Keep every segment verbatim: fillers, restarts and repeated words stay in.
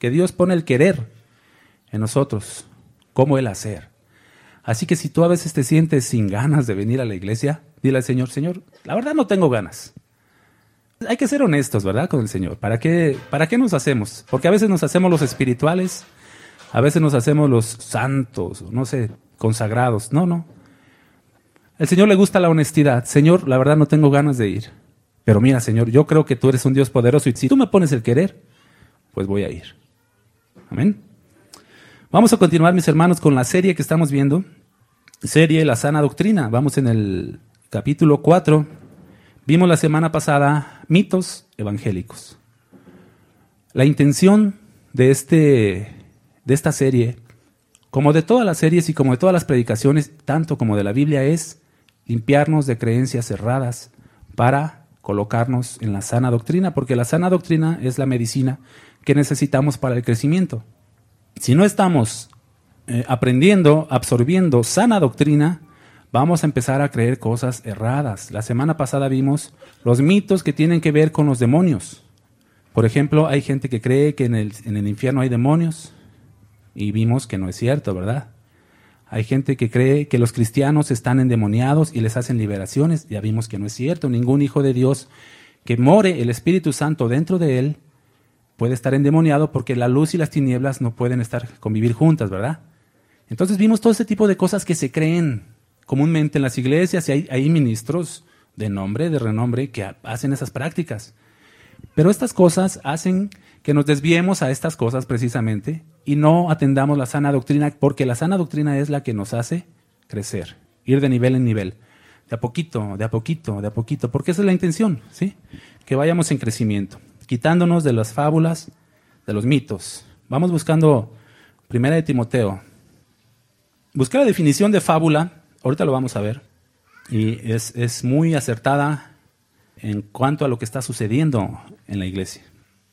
que Dios pone el querer en nosotros, como el hacer. Así que si tú a veces te sientes sin ganas de venir a la iglesia, dile al Señor, Señor, la verdad no tengo ganas. Hay que ser honestos, ¿verdad? Con el Señor. ¿Para qué, para qué nos hacemos? Porque a veces nos hacemos los espirituales, a veces nos hacemos los santos, no sé, consagrados. No, no. Al Señor le gusta la honestidad. Señor, la verdad no tengo ganas de ir. Pero mira, Señor, yo creo que tú eres un Dios poderoso y si tú me pones el querer, pues voy a ir. Amén. Vamos a continuar, mis hermanos, con la serie que estamos viendo. Serie La Sana Doctrina. Vamos en el capítulo cuatro. Vimos la semana pasada mitos evangélicos. La intención de, este, de esta serie, como de todas las series y como de todas las predicaciones, tanto como de la Biblia, es limpiarnos de creencias cerradas para colocarnos en la sana doctrina, porque la sana doctrina es la medicina que necesitamos para el crecimiento. Si no estamos eh, aprendiendo, absorbiendo sana doctrina, vamos a empezar a creer cosas erradas. La semana pasada vimos los mitos que tienen que ver con los demonios. Por ejemplo, hay gente que cree que en el, en el infierno hay demonios y vimos que no es cierto, ¿verdad? Hay gente que cree que los cristianos están endemoniados y les hacen liberaciones. Ya vimos que no es cierto. Ningún hijo de Dios que more el Espíritu Santo dentro de él puede estar endemoniado porque la luz y las tinieblas no pueden estar convivir juntas, ¿verdad? Entonces vimos todo ese tipo de cosas que se creen comúnmente en las iglesias y hay, hay ministros de nombre, de renombre, que hacen esas prácticas. Pero estas cosas hacen que nos desviemos a estas cosas precisamente y no atendamos la sana doctrina, porque la sana doctrina es la que nos hace crecer, ir de nivel en nivel, de a poquito, de a poquito, de a poquito, porque esa es la intención, ¿sí? Que vayamos en crecimiento, quitándonos de las fábulas, de los mitos. Vamos buscando Primera de Timoteo. Buscar la definición de fábula, ahorita lo vamos a ver, y es, es muy acertada en cuanto a lo que está sucediendo en la iglesia.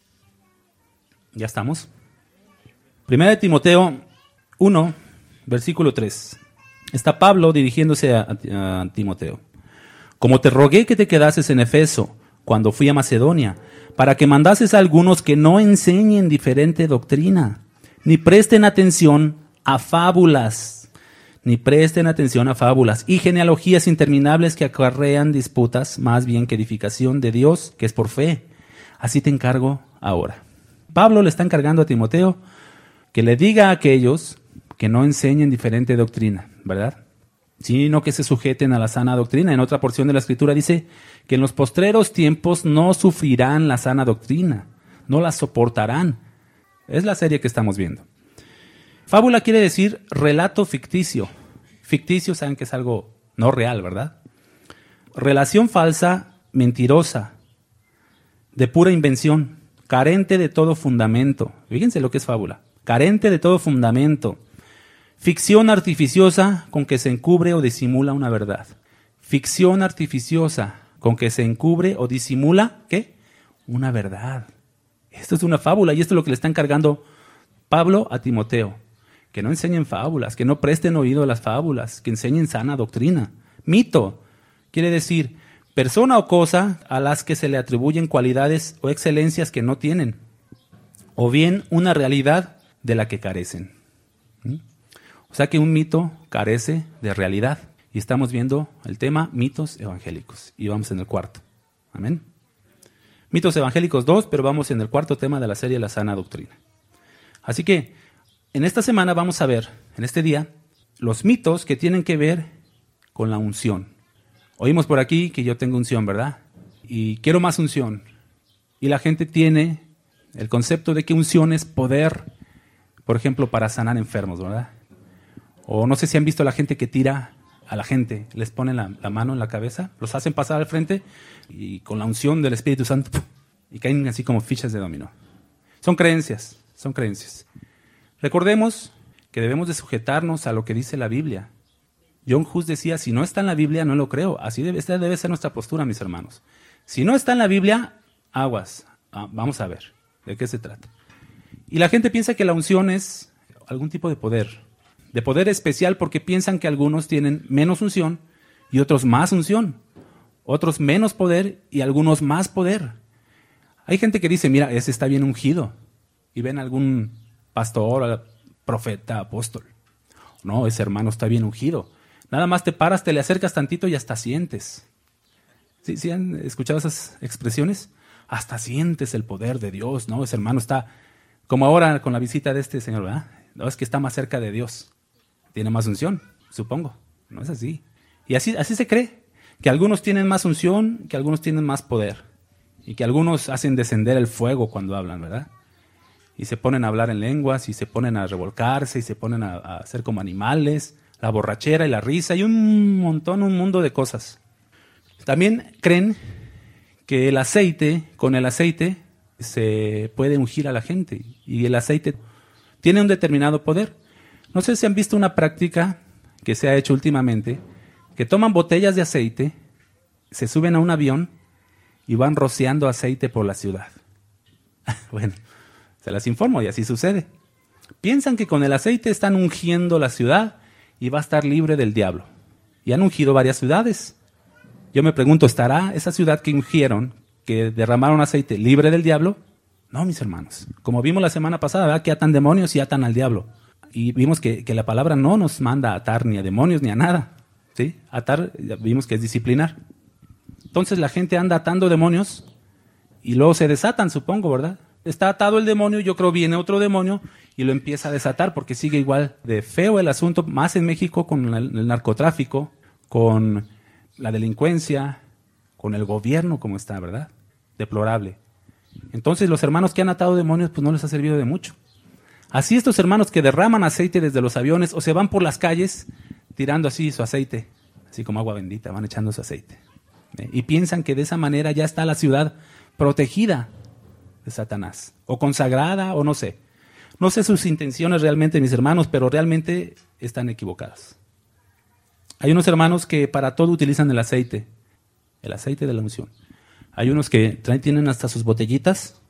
¿Ya estamos? Primera de Timoteo uno, versículo tres. Está Pablo dirigiéndose a, a, a Timoteo. Como te rogué que te quedases en Efeso cuando fui a Macedonia, para que mandases a algunos que no enseñen diferente doctrina, ni presten atención a fábulas, ni presten atención a fábulas y genealogías interminables que acarrean disputas, más bien que edificación de Dios, que es por fe. Así te encargo ahora. Pablo le está encargando a Timoteo que le diga a aquellos que no enseñen diferente doctrina, ¿verdad? Sino que se sujeten a la sana doctrina. En otra porción de la Escritura dice que en los postreros tiempos no sufrirán la sana doctrina, no la soportarán. Es la serie que estamos viendo. Fábula quiere decir relato ficticio. Ficticio, saben que es algo no real, ¿verdad? Relación falsa, mentirosa, de pura invención, carente de todo fundamento. Fíjense lo que es fábula. Carente de todo fundamento. Ficción artificiosa con que se encubre o disimula una verdad. Ficción artificiosa con que se encubre o disimula, ¿qué? Una verdad. Esto es una fábula y esto es lo que le está encargando Pablo a Timoteo. Que no enseñen fábulas, que no presten oído a las fábulas, que enseñen sana doctrina. Mito quiere decir persona o cosa a las que se le atribuyen cualidades o excelencias que no tienen, o bien una realidad de la que carecen. ¿Mm? O sea que un mito carece de realidad. Y estamos viendo el tema mitos evangélicos. Y vamos en el cuarto. Amén. Mitos evangélicos dos, pero vamos en el cuarto tema de la serie La Sana Doctrina. Así que en esta semana vamos a ver, en este día, los mitos que tienen que ver con la unción. Oímos por aquí que yo tengo unción, ¿verdad? Y quiero más unción. Y la gente tiene el concepto de que unción es poder, por ejemplo, para sanar enfermos, ¿verdad? O no sé si han visto a la gente que tira a la gente, les ponen la, la mano en la cabeza, los hacen pasar al frente y con la unción del Espíritu Santo ¡pum!, y caen así como fichas de dominó. Son creencias, son creencias. Recordemos que debemos de sujetarnos a lo que dice la Biblia. John Hus decía, si no está en la Biblia, no lo creo. Así debe, esta debe ser nuestra postura, mis hermanos. Si no está en la Biblia, aguas. Ah, vamos a ver de qué se trata. Y la gente piensa que la unción es algún tipo de poder. De poder especial porque piensan que algunos tienen menos unción y otros más unción. Otros menos poder y algunos más poder. Hay gente que dice, mira, ese está bien ungido. y ven a algún pastor, profeta, apóstol. No, ese hermano está bien ungido. Nada más te paras, te le acercas tantito y hasta sientes. ¿Sí, sí han escuchado esas expresiones? Hasta sientes el poder de Dios, ¿no? Ese hermano está, como ahora con la visita de este señor, ¿verdad? No, es que está más cerca de Dios. Tiene más unción, supongo. No es así. Y así, así se cree, que algunos tienen más unción, que algunos tienen más poder. Y que algunos hacen descender el fuego cuando hablan, ¿verdad? Y se ponen a hablar en lenguas, y se ponen a revolcarse, y se ponen a, a ser como animales, la borrachera y la risa, y un montón, un mundo de cosas. También creen que el aceite, con el aceite, se puede ungir a la gente, y el aceite tiene un determinado poder. No sé si han visto una práctica que se ha hecho últimamente, que toman botellas de aceite, se suben a un avión y van rociando aceite por la ciudad. Bueno, se las informo y así sucede. Piensan que con el aceite están ungiendo la ciudad y va a estar libre del diablo. Y han ungido varias ciudades. Yo me pregunto, ¿estará esa ciudad que ungieron, que derramaron aceite, libre del diablo? No, mis hermanos. Como vimos la semana pasada, ¿verdad? Que atan demonios y atan al diablo. Y vimos que, que la palabra no nos manda a atar ni a demonios ni a nada. ¿Sí? Atar, vimos que es disciplinar. Entonces la gente anda atando demonios y luego se desatan, supongo, ¿verdad? Está atado el demonio, yo creo viene otro demonio y lo empieza a desatar porque sigue igual de feo el asunto, más en México con el, el narcotráfico, con la delincuencia, con el gobierno como está, ¿verdad? Deplorable. Entonces los hermanos que han atado demonios pues no les ha servido de mucho. Así estos hermanos que derraman aceite desde los aviones o se van por las calles tirando así su aceite, así como agua bendita, van echando su aceite. ¿Eh? Y piensan que de esa manera ya está la ciudad protegida de Satanás, o consagrada, o no sé. No sé sus intenciones realmente, mis hermanos, pero realmente están equivocadas. Hay unos hermanos que para todo utilizan el aceite, el aceite de la unción. Hay unos que traen, tienen hasta sus botellitas,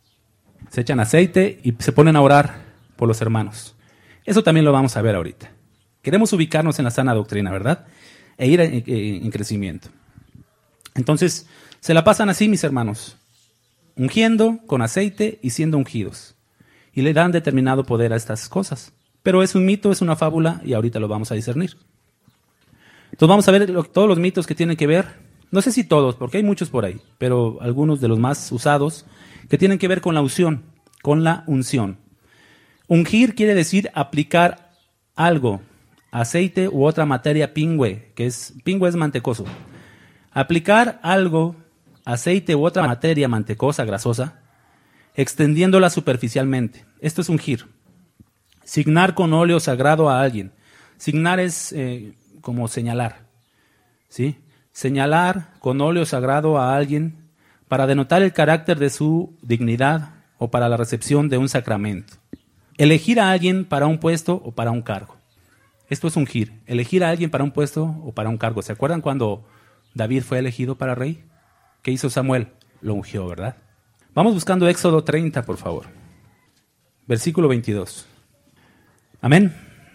se echan aceite y se ponen a orar por los hermanos. Eso también lo vamos a ver ahorita. Queremos ubicarnos en la sana doctrina, ¿verdad? E ir en, en, en crecimiento. Entonces, se la pasan así, mis hermanos, ungiendo con aceite y siendo ungidos. Y le dan determinado poder a estas cosas. Pero es un mito, es una fábula y ahorita lo vamos a discernir. Entonces vamos a ver lo, todos los mitos que tienen que ver, no sé si todos, porque hay muchos por ahí, pero algunos de los más usados que tienen que ver con la unción, con la unción. Ungir quiere decir aplicar algo, aceite u otra materia pingüe, que es, pingüe es mantecoso. Aplicar algo, aceite u otra materia mantecosa, grasosa, extendiéndola superficialmente. Esto es ungir. Signar con óleo sagrado a alguien. Signar es eh, como señalar, ¿sí? Señalar con óleo sagrado a alguien para denotar el carácter de su dignidad o para la recepción de un sacramento. Elegir a alguien para un puesto o para un cargo. Esto es ungir. Elegir a alguien para un puesto o para un cargo. ¿Se acuerdan cuando David fue elegido para rey? ¿Qué hizo Samuel? Lo ungió, ¿verdad? Vamos buscando Éxodo treinta, por favor. Versículo veintidós. Amén.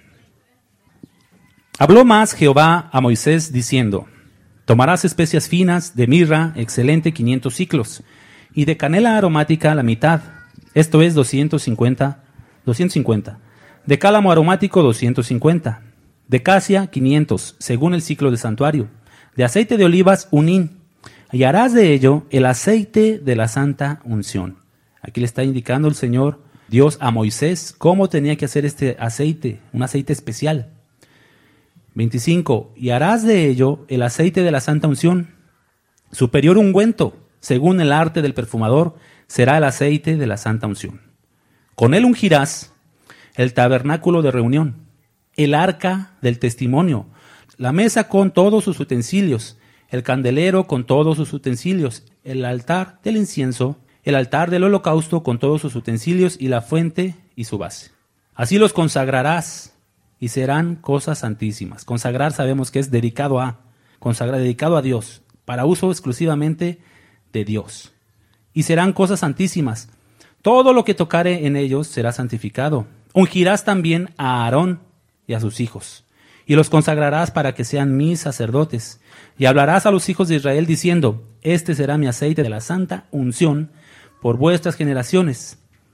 Habló más Jehová a Moisés diciendo: tomarás especias finas de mirra, excelente, quinientos siclos, y de canela aromática la mitad, esto es doscientos cincuenta, doscientos cincuenta, de cálamo aromático doscientos cincuenta, de casia quinientos, según el ciclo del santuario, de aceite de olivas un hin, y harás de ello el aceite de la santa unción. Aquí le está indicando el Señor Dios a Moisés cómo tenía que hacer este aceite, un aceite especial. veinticinco. Y harás de ello el aceite de la santa unción, superior ungüento, según el arte del perfumador, será el aceite de la santa unción. Con él ungirás el tabernáculo de reunión, el arca del testimonio, la mesa con todos sus utensilios, el candelero con todos sus utensilios, el altar del incienso, el altar del holocausto con todos sus utensilios y la fuente y su base. Así los consagrarás y serán cosas santísimas. Consagrar sabemos que es dedicado a, consagrar, dedicado a Dios, para uso exclusivamente de Dios. Y serán cosas santísimas. Todo lo que tocare en ellos será santificado. Ungirás también a Aarón y a sus hijos, y los consagrarás para que sean mis sacerdotes. Y hablarás a los hijos de Israel diciendo: este será mi aceite de la santa unción por vuestras generaciones.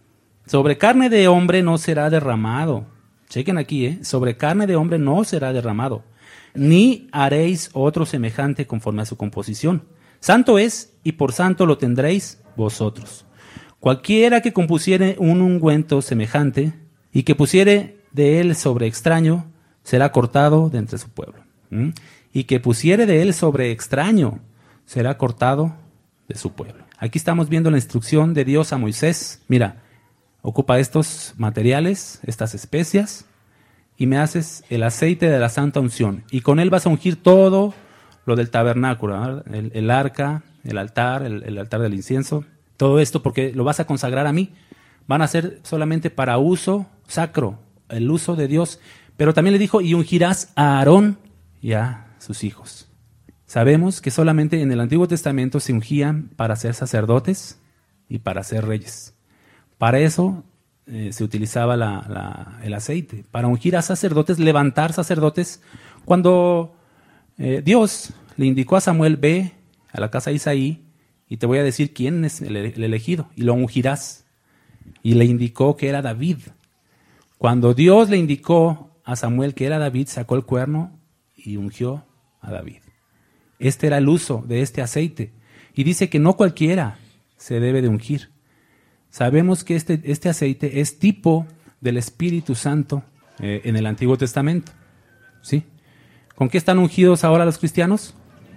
Sobre carne de hombre no será derramado. Chequen aquí, ¿eh? Sobre carne de hombre no será derramado, ni haréis otro semejante conforme a su composición. Santo es, y por santo lo tendréis vosotros. Cualquiera que compusiere un ungüento semejante, y que pusiere de él sobre extraño, será cortado de entre su pueblo. ¿Mm? Y que pusiere de él sobre extraño, será cortado de su pueblo. Aquí estamos viendo la instrucción de Dios a Moisés. Mira, ocupa estos materiales, estas especias, y me haces el aceite de la santa unción. Y con él vas a ungir todo lo del tabernáculo, el, el arca, el altar, el, el altar del incienso. Todo esto porque lo vas a consagrar a mí. Van a ser solamente para uso sacro, el uso de Dios. Pero también le dijo, y ungirás a Aarón y a sus hijos. Sabemos que solamente en el Antiguo Testamento se ungían para ser sacerdotes y para ser reyes. Para eso eh, se utilizaba la, la, el aceite, para ungir a sacerdotes, levantar sacerdotes. Cuando eh, Dios le indicó a Samuel, ve a la casa de Isaí y te voy a decir quién es el, el elegido, y lo ungirás. Y le indicó que era David. Cuando Dios le indicó a Samuel que era David, sacó el cuerno y ungió a David. Este era el uso de este aceite. Y dice que no cualquiera se debe de ungir. Sabemos que este, este aceite es tipo del Espíritu Santo eh, en el Antiguo Testamento. ¿Sí? ¿Con qué están ungidos ahora los cristianos?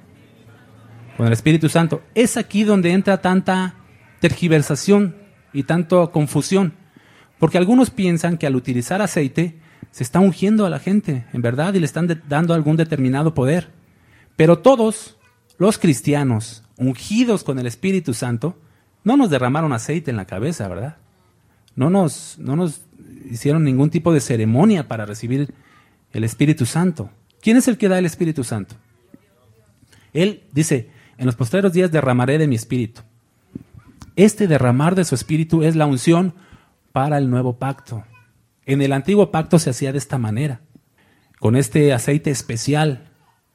Con el Espíritu Santo. Es aquí donde entra tanta tergiversación y tanta confusión. Porque algunos piensan que al utilizar aceite se está ungiendo a la gente, en verdad, y le están de, dando algún determinado poder. Pero todos los cristianos ungidos con el Espíritu Santo no nos derramaron aceite en la cabeza, ¿verdad? No nos, no nos hicieron ningún tipo de ceremonia para recibir el Espíritu Santo. ¿Quién es el que da el Espíritu Santo? Él dice, en los postreros días derramaré de mi Espíritu. Este derramar de su Espíritu es la unción para el nuevo pacto. En el antiguo pacto se hacía de esta manera, con este aceite especial,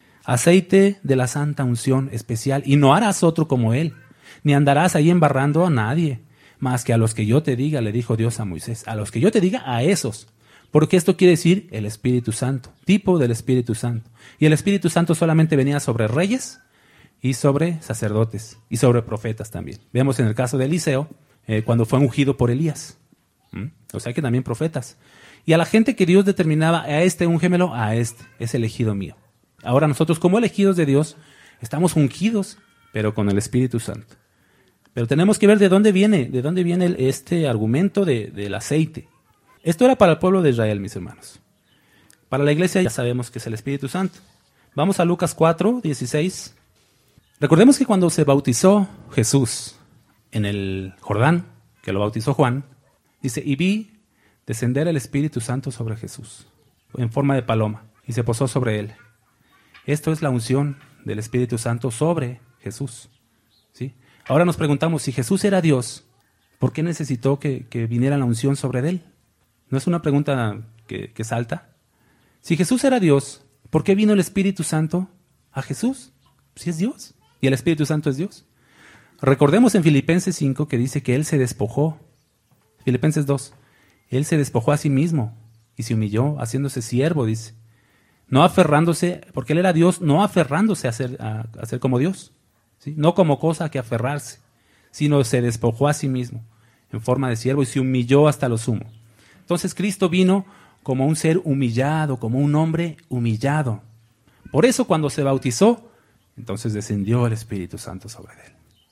aceite de la santa unción especial, y no harás otro como él, ni andarás ahí embarrando a nadie, más que a los que yo te diga, le dijo Dios a Moisés, a los que yo te diga, a esos, porque esto quiere decir el Espíritu Santo, tipo del Espíritu Santo. Y el Espíritu Santo solamente venía sobre reyes y sobre sacerdotes y sobre profetas también. Vemos en el caso de Eliseo, eh, cuando fue ungido por Elías. ¿Mm? O sea que también profetas. Y a la gente que Dios determinaba, a este ungémelo, a este, es elegido mío. Ahora nosotros como elegidos de Dios estamos ungidos, pero con el Espíritu Santo. Pero tenemos que ver de dónde viene, de dónde viene el, este argumento de, del aceite. Esto era para el pueblo de Israel, mis hermanos. Para la iglesia ya sabemos que es el Espíritu Santo. Vamos a Lucas cuatro, dieciséis. Recordemos que cuando se bautizó Jesús en el Jordán, que lo bautizó Juan, dice, y vi descender el Espíritu Santo sobre Jesús, en forma de paloma, y se posó sobre él. Esto es la unción del Espíritu Santo sobre Jesús. ¿Sí? Ahora nos preguntamos, si Jesús era Dios, ¿por qué necesitó que, que viniera la unción sobre él? ¿No es una pregunta que, que salta? Si Jesús era Dios, ¿por qué vino el Espíritu Santo a Jesús? Si es Dios, y el Espíritu Santo es Dios. Recordemos en Filipenses cinco que dice que Él se despojó. Filipenses dos, Él se despojó a sí mismo y se humilló, haciéndose siervo, dice. No aferrándose, porque Él era Dios, no aferrándose a ser, a, a ser como Dios, ¿sí? No como cosa que aferrarse, sino se despojó a sí mismo en forma de siervo y se humilló hasta lo sumo. Entonces Cristo vino como un ser humillado, como un hombre humillado. Por eso cuando se bautizó, entonces descendió el Espíritu Santo sobre él.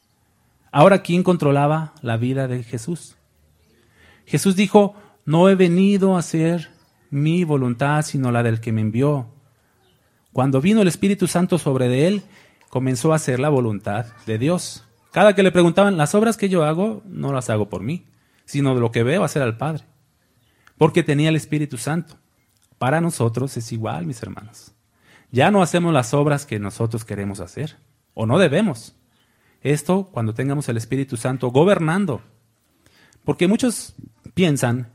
Ahora, ¿quién controlaba la vida de Jesús? Jesús dijo, no he venido a hacer mi voluntad, sino la del que me envió. Cuando vino el Espíritu Santo sobre él, comenzó a hacer la voluntad de Dios. Cada que le preguntaban, las obras que yo hago, no las hago por mí, sino de lo que veo hacer al Padre. Porque tenía el Espíritu Santo. Para nosotros es igual, mis hermanos. Ya no hacemos las obras que nosotros queremos hacer, o no debemos. Esto cuando tengamos el Espíritu Santo gobernando. Porque muchos piensan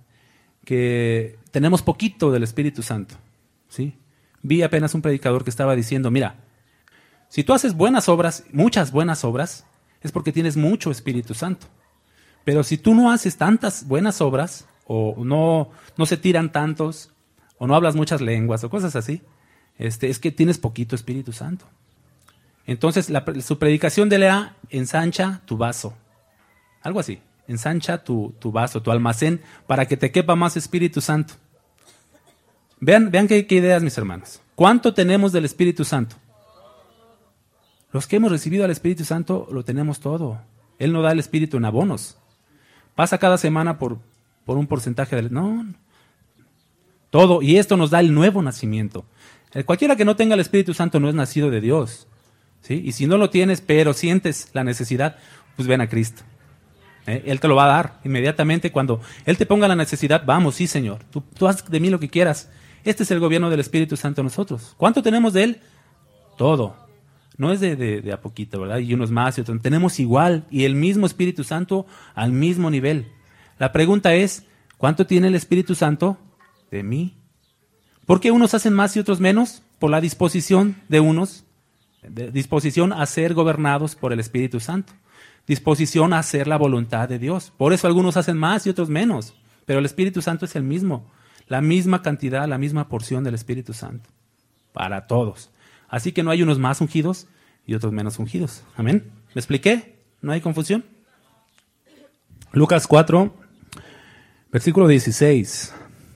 que tenemos poquito del Espíritu Santo, ¿sí? Vi apenas un predicador que estaba diciendo, mira, si tú haces buenas obras, muchas buenas obras, es porque tienes mucho Espíritu Santo. Pero si tú no haces tantas buenas obras, o no, no se tiran tantos, o no hablas muchas lenguas, o cosas así, este, es que tienes poquito Espíritu Santo. Entonces, la, su predicación de Lea ensancha tu vaso. Algo así. Ensancha tu, tu vaso, tu almacén, para que te quepa más Espíritu Santo. Vean, vean qué, qué ideas, mis hermanos. ¿Cuánto tenemos del Espíritu Santo? Los que hemos recibido al Espíritu Santo lo tenemos todo. Él no da el Espíritu en abonos. Pasa cada semana por, por un porcentaje del... No, todo. Y esto nos da el nuevo nacimiento. El cualquiera que no tenga el Espíritu Santo no es nacido de Dios. ¿Sí? Y si no lo tienes, pero sientes la necesidad, pues ven a Cristo. ¿Eh? Él te lo va a dar inmediatamente. Cuando Él te ponga la necesidad, vamos, sí, Señor. Tú, tú haz de mí lo que quieras. Este es el gobierno del Espíritu Santo en nosotros. ¿Cuánto tenemos de Él? Todo. No es de, de, de a poquito, ¿verdad? Y unos más y otros. Tenemos igual. Y el mismo Espíritu Santo al mismo nivel. La pregunta es, ¿cuánto tiene el Espíritu Santo de mí? ¿Por qué unos hacen más y otros menos? Por la disposición de unos. De disposición a ser gobernados por el Espíritu Santo. Disposición a hacer la voluntad de Dios. Por eso algunos hacen más y otros menos. Pero el Espíritu Santo es el mismo. La misma cantidad, la misma porción del Espíritu Santo. Para todos. Así que no hay unos más ungidos y otros menos ungidos. ¿Amén? ¿Me expliqué? ¿No hay confusión? Lucas cuatro, versículo dieciséis.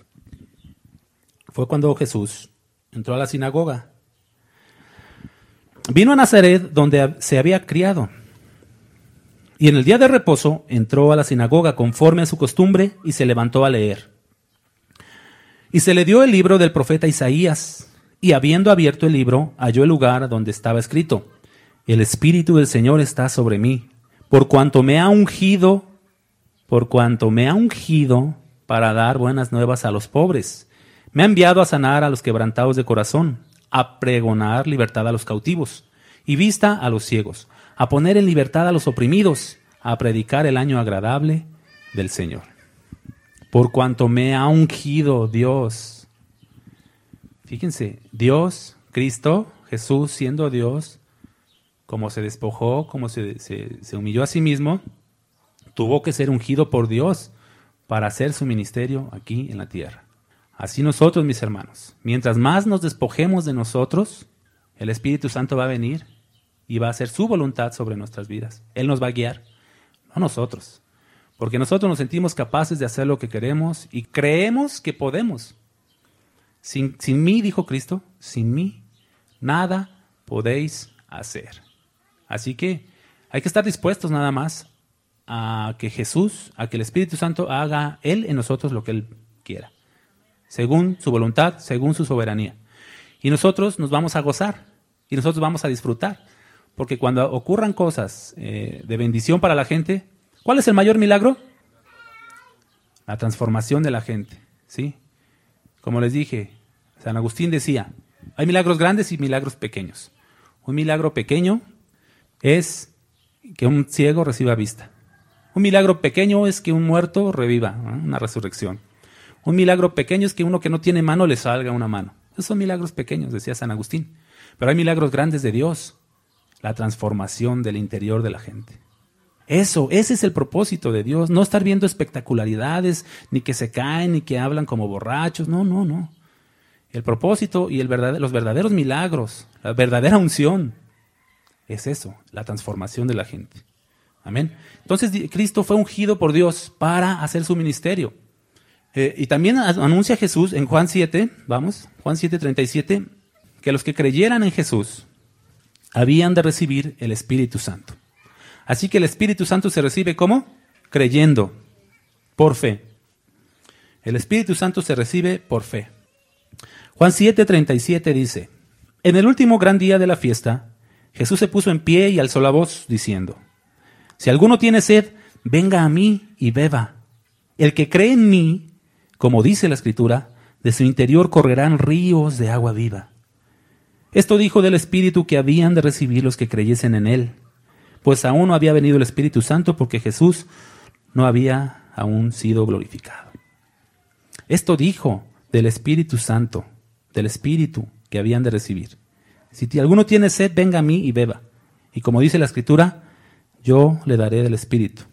Fue cuando Jesús entró a la sinagoga. Vino a Nazaret, donde se había criado. Y en el día de reposo entró a la sinagoga conforme a su costumbre y se levantó a leer. Y se le dio el libro del profeta Isaías. Y habiendo abierto el libro, halló el lugar donde estaba escrito: El Espíritu del Señor está sobre mí, por cuanto me ha ungido, por cuanto me ha ungido para dar buenas nuevas a los pobres. Me ha enviado a sanar a los quebrantados de corazón, a pregonar libertad a los cautivos y vista a los ciegos, a poner en libertad a los oprimidos, a predicar el año agradable del Señor. Por cuanto me ha ungido Dios. Fíjense, Dios, Cristo, Jesús siendo Dios, como se despojó, como se, se, se humilló a sí mismo, tuvo que ser ungido por Dios para hacer su ministerio aquí en la tierra. Así nosotros, mis hermanos, mientras más nos despojemos de nosotros, el Espíritu Santo va a venir y va a hacer su voluntad sobre nuestras vidas. Él nos va a guiar, no nosotros. Porque nosotros nos sentimos capaces de hacer lo que queremos y creemos que podemos. Sin, sin mí, dijo Cristo, sin mí, nada podéis hacer. Así que hay que estar dispuestos nada más a que Jesús, a que el Espíritu Santo haga Él en nosotros lo que Él quiera. Según su voluntad, según su soberanía. Y nosotros nos vamos a gozar y nosotros vamos a disfrutar. Porque cuando ocurran cosas eh, de bendición para la gente, ¿cuál es el mayor milagro? La transformación de la gente, ¿sí? Como les dije, San Agustín decía, hay milagros grandes y milagros pequeños. Un milagro pequeño es que un ciego reciba vista. Un milagro pequeño es que un muerto reviva, ¿no? Una resurrección. Un milagro pequeño es que uno que no tiene mano le salga una mano. Esos son milagros pequeños, decía San Agustín. Pero hay milagros grandes de Dios, la transformación del interior de la gente. Eso, ese es el propósito de Dios, no estar viendo espectacularidades, ni que se caen, ni que hablan como borrachos, no, no, no. El propósito y el verdad, los verdaderos milagros, la verdadera unción, es eso, la transformación de la gente. Amén. Entonces Cristo fue ungido por Dios para hacer su ministerio. Eh, y también anuncia Jesús en Juan siete, vamos, Juan siete, treinta y siete, que los que creyeran en Jesús habían de recibir el Espíritu Santo. Así que el Espíritu Santo se recibe ¿cómo? Creyendo, por fe. El Espíritu Santo se recibe por fe. Juan siete, treinta y siete dice, en el último gran día de la fiesta, Jesús se puso en pie y alzó la voz, diciendo, si alguno tiene sed, venga a mí y beba. El que cree en mí, como dice la Escritura, de su interior correrán ríos de agua viva. Esto dijo del Espíritu que habían de recibir los que creyesen en él. Pues aún no había venido el Espíritu Santo porque Jesús no había aún sido glorificado. Esto dijo del Espíritu Santo, del Espíritu que habían de recibir. Si alguno tiene sed, venga a mí y beba. Y como dice la Escritura, yo le daré del Espíritu.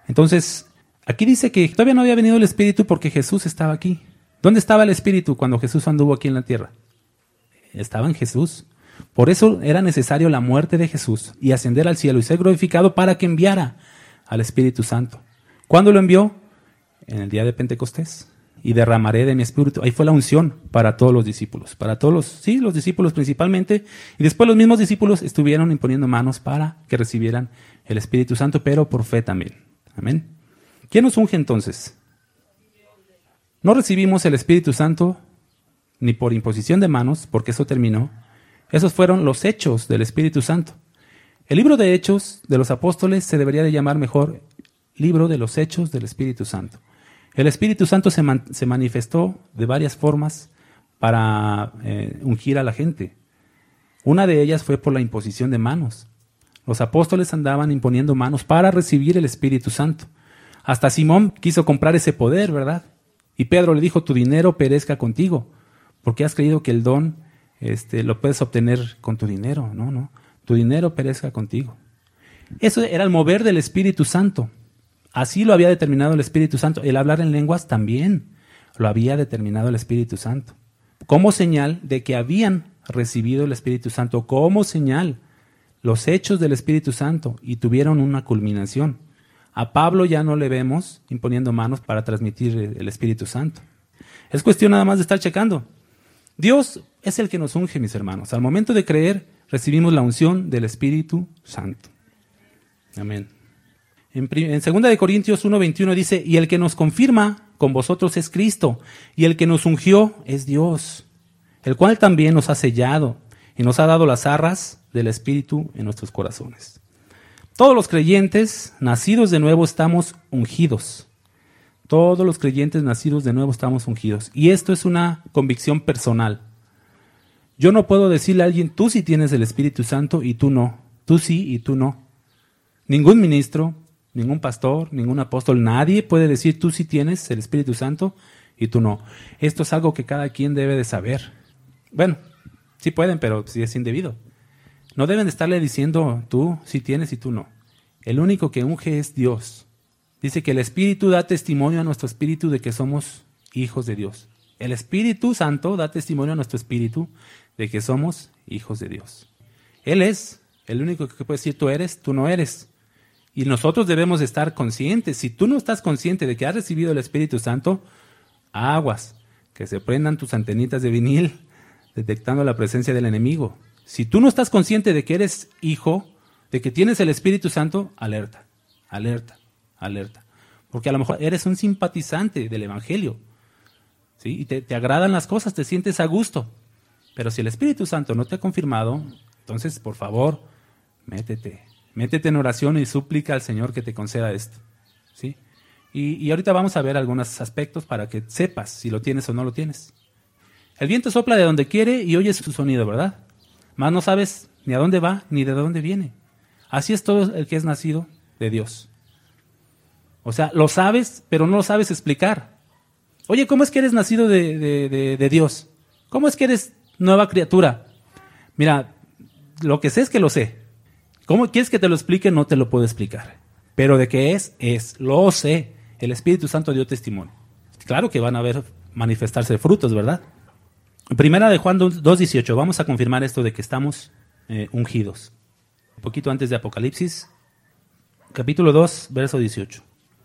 Entonces, aquí dice que todavía no había venido el Espíritu porque Jesús estaba aquí. ¿Dónde estaba el Espíritu cuando Jesús anduvo aquí en la tierra? Estaba en Jesús. Por eso era necesario la muerte de Jesús y ascender al cielo y ser glorificado para que enviara al Espíritu Santo. ¿Cuándo lo envió? En el día de Pentecostés. Y derramaré de mi Espíritu. Ahí fue la unción para todos los discípulos. Para todos los, sí, los discípulos principalmente. Y después los mismos discípulos estuvieron imponiendo manos para que recibieran el Espíritu Santo, pero por fe también. Amén. ¿Quién nos unge entonces? No recibimos el Espíritu Santo ni por imposición de manos, porque eso terminó. Esos fueron los hechos del Espíritu Santo. El libro de Hechos de los Apóstoles se debería de llamar mejor libro de los Hechos del Espíritu Santo. El Espíritu Santo se, man, se manifestó de varias formas para eh, ungir a la gente. Una de ellas fue por la imposición de manos. Los apóstoles andaban imponiendo manos para recibir el Espíritu Santo. Hasta Simón quiso comprar ese poder, ¿verdad? Y Pedro le dijo, tu dinero perezca contigo, porque has creído que el don este, lo puedes obtener con tu dinero. No, no, tu dinero perezca contigo. Eso era el mover del Espíritu Santo. Así lo había determinado el Espíritu Santo. El hablar en lenguas también lo había determinado el Espíritu Santo. Como señal de que habían recibido el Espíritu Santo, como señal, los hechos del Espíritu Santo, y tuvieron una culminación. A Pablo ya no le vemos imponiendo manos para transmitir el Espíritu Santo. Es cuestión nada más de estar checando. Dios es el que nos unge, mis hermanos. Al momento de creer, recibimos la unción del Espíritu Santo. Amén. En, en segunda de Corintios uno veintiuno dice, y el que nos confirma con vosotros es Cristo, y el que nos ungió es Dios, el cual también nos ha sellado y nos ha dado las arras del Espíritu en nuestros corazones. Todos los creyentes nacidos de nuevo estamos ungidos. Todos los creyentes nacidos de nuevo estamos ungidos. Y esto es una convicción personal. Yo no puedo decirle a alguien, tú sí tienes el Espíritu Santo y tú no. Tú sí y tú no. Ningún ministro, ningún pastor, ningún apóstol, nadie puede decir tú sí tienes el Espíritu Santo y tú no. Esto es algo que cada quien debe de saber. Bueno, sí pueden, pero sí es indebido. No deben de estarle diciendo tú sí tienes y tú no. El único que unge es Dios. Dice que el Espíritu da testimonio a nuestro espíritu de que somos hijos de Dios. El Espíritu Santo da testimonio a nuestro espíritu de que somos hijos de Dios. Él es el único que puede decir tú eres, tú no eres. Y nosotros debemos estar conscientes. Si tú no estás consciente de que has recibido el Espíritu Santo, aguas, que se prendan tus antenitas de vinil, detectando la presencia del enemigo. Si tú no estás consciente de que eres hijo, de que tienes el Espíritu Santo, alerta, alerta, alerta. Porque a lo mejor eres un simpatizante del Evangelio, ¿sí? Y te, te agradan las cosas, te sientes a gusto. Pero si el Espíritu Santo no te ha confirmado, entonces, por favor, métete. Métete en oración y súplica al Señor que te conceda esto, ¿sí? Y, y ahorita vamos a ver algunos aspectos para que sepas si lo tienes o no lo tienes. El viento sopla de donde quiere y oyes su sonido, ¿verdad? Mas no sabes ni a dónde va ni de dónde viene. Así es todo el que es nacido de Dios. O sea, lo sabes, pero no lo sabes explicar. Oye, ¿cómo es que eres nacido de, de, de, de Dios? ¿Cómo es que eres nueva criatura? Mira, lo que sé es que lo sé. ¿Cómo quieres que te lo explique? No te lo puedo explicar. Pero de qué es, es. Lo sé. El Espíritu Santo dio testimonio. Claro que van a ver manifestarse frutos, ¿verdad? Primera de Juan dos dieciocho. Vamos a confirmar esto de que estamos eh, ungidos. Un poquito antes de Apocalipsis. Capítulo dos, verso dieciocho.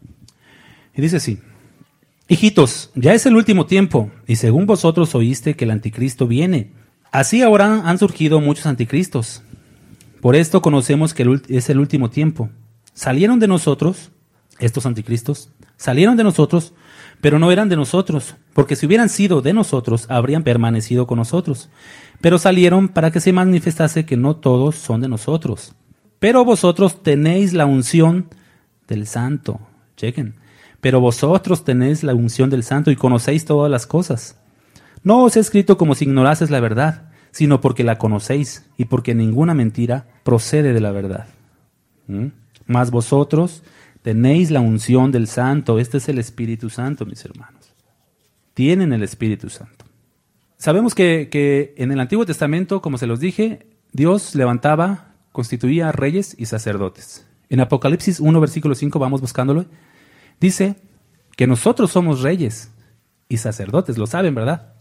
Y dice así. Hijitos, ya es el último tiempo, y según vosotros oíste que el anticristo viene. Así ahora han surgido muchos anticristos. Por esto conocemos que es el último tiempo. Salieron de nosotros, estos anticristos, salieron de nosotros, pero no eran de nosotros, porque si hubieran sido de nosotros, habrían permanecido con nosotros. Pero salieron para que se manifestase que no todos son de nosotros. Pero vosotros tenéis la unción del Santo. Chequen. Pero vosotros tenéis la unción del Santo y conocéis todas las cosas. No os he escrito como si ignorases la verdad, sino porque la conocéis y porque ninguna mentira procede de la verdad. ¿Mm? Mas vosotros tenéis la unción del Santo. Este es el Espíritu Santo, mis hermanos. Tienen el Espíritu Santo. Sabemos que, que en el Antiguo Testamento, como se los dije, Dios levantaba, constituía reyes y sacerdotes. En Apocalipsis uno, versículo cinco, vamos buscándolo, dice que nosotros somos reyes y sacerdotes, lo saben, ¿verdad?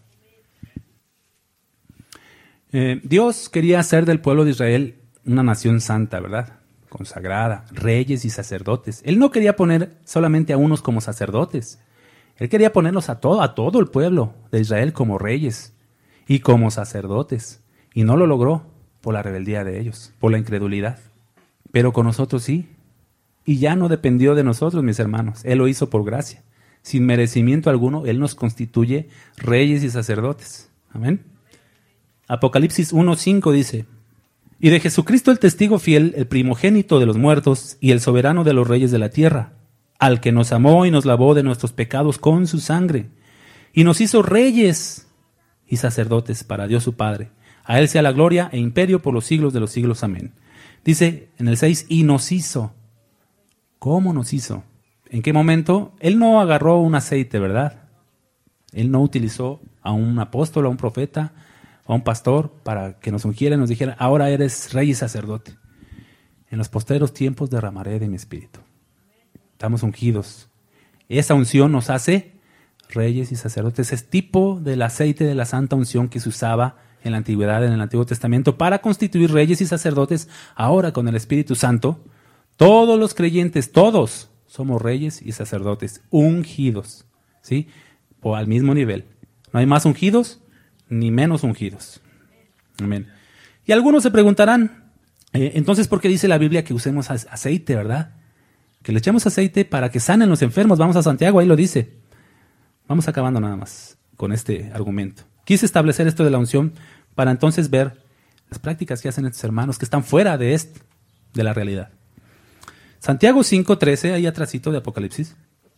Eh, Dios quería hacer del pueblo de Israel una nación santa, ¿verdad? Consagrada, reyes y sacerdotes. Él no quería poner solamente a unos como sacerdotes. Él quería ponerlos a todo, a todo el pueblo de Israel como reyes y como sacerdotes. Y no lo logró por la rebeldía de ellos, por la incredulidad. Pero con nosotros sí. Y ya no dependió de nosotros, mis hermanos. Él lo hizo por gracia. Sin merecimiento alguno, Él nos constituye reyes y sacerdotes. Amén. Apocalipsis uno cinco dice: y de Jesucristo el testigo fiel, el primogénito de los muertos y el soberano de los reyes de la tierra, al que nos amó y nos lavó de nuestros pecados con su sangre, y nos hizo reyes y sacerdotes para Dios su Padre. A Él sea la gloria e imperio por los siglos de los siglos. Amén. Dice en el seis, y nos hizo. ¿Cómo nos hizo? ¿En qué momento? Él no agarró un aceite, ¿verdad? Él no utilizó a un apóstol, a un profeta, a un pastor para que nos ungiera y nos dijera: ahora eres rey y sacerdote. En los postreros tiempos derramaré de mi espíritu. Estamos ungidos. Esa unción nos hace reyes y sacerdotes. Es tipo del aceite de la santa unción que se usaba en la antigüedad, en el Antiguo Testamento, para constituir reyes y sacerdotes. Ahora con el Espíritu Santo, todos los creyentes, todos somos reyes y sacerdotes, ungidos, ¿sí? O al mismo nivel. No hay más ungidos ni menos ungidos. Amén. Y algunos se preguntarán, eh, entonces, ¿por qué dice la Biblia que usemos aceite, verdad? Que le echemos aceite para que sanen los enfermos. Vamos a Santiago, ahí lo dice. Vamos acabando nada más con este argumento. Quise establecer esto de la unción para entonces ver las prácticas que hacen estos hermanos que están fuera de esto, de la realidad. Santiago cinco trece, ahí atrásito de Apocalipsis,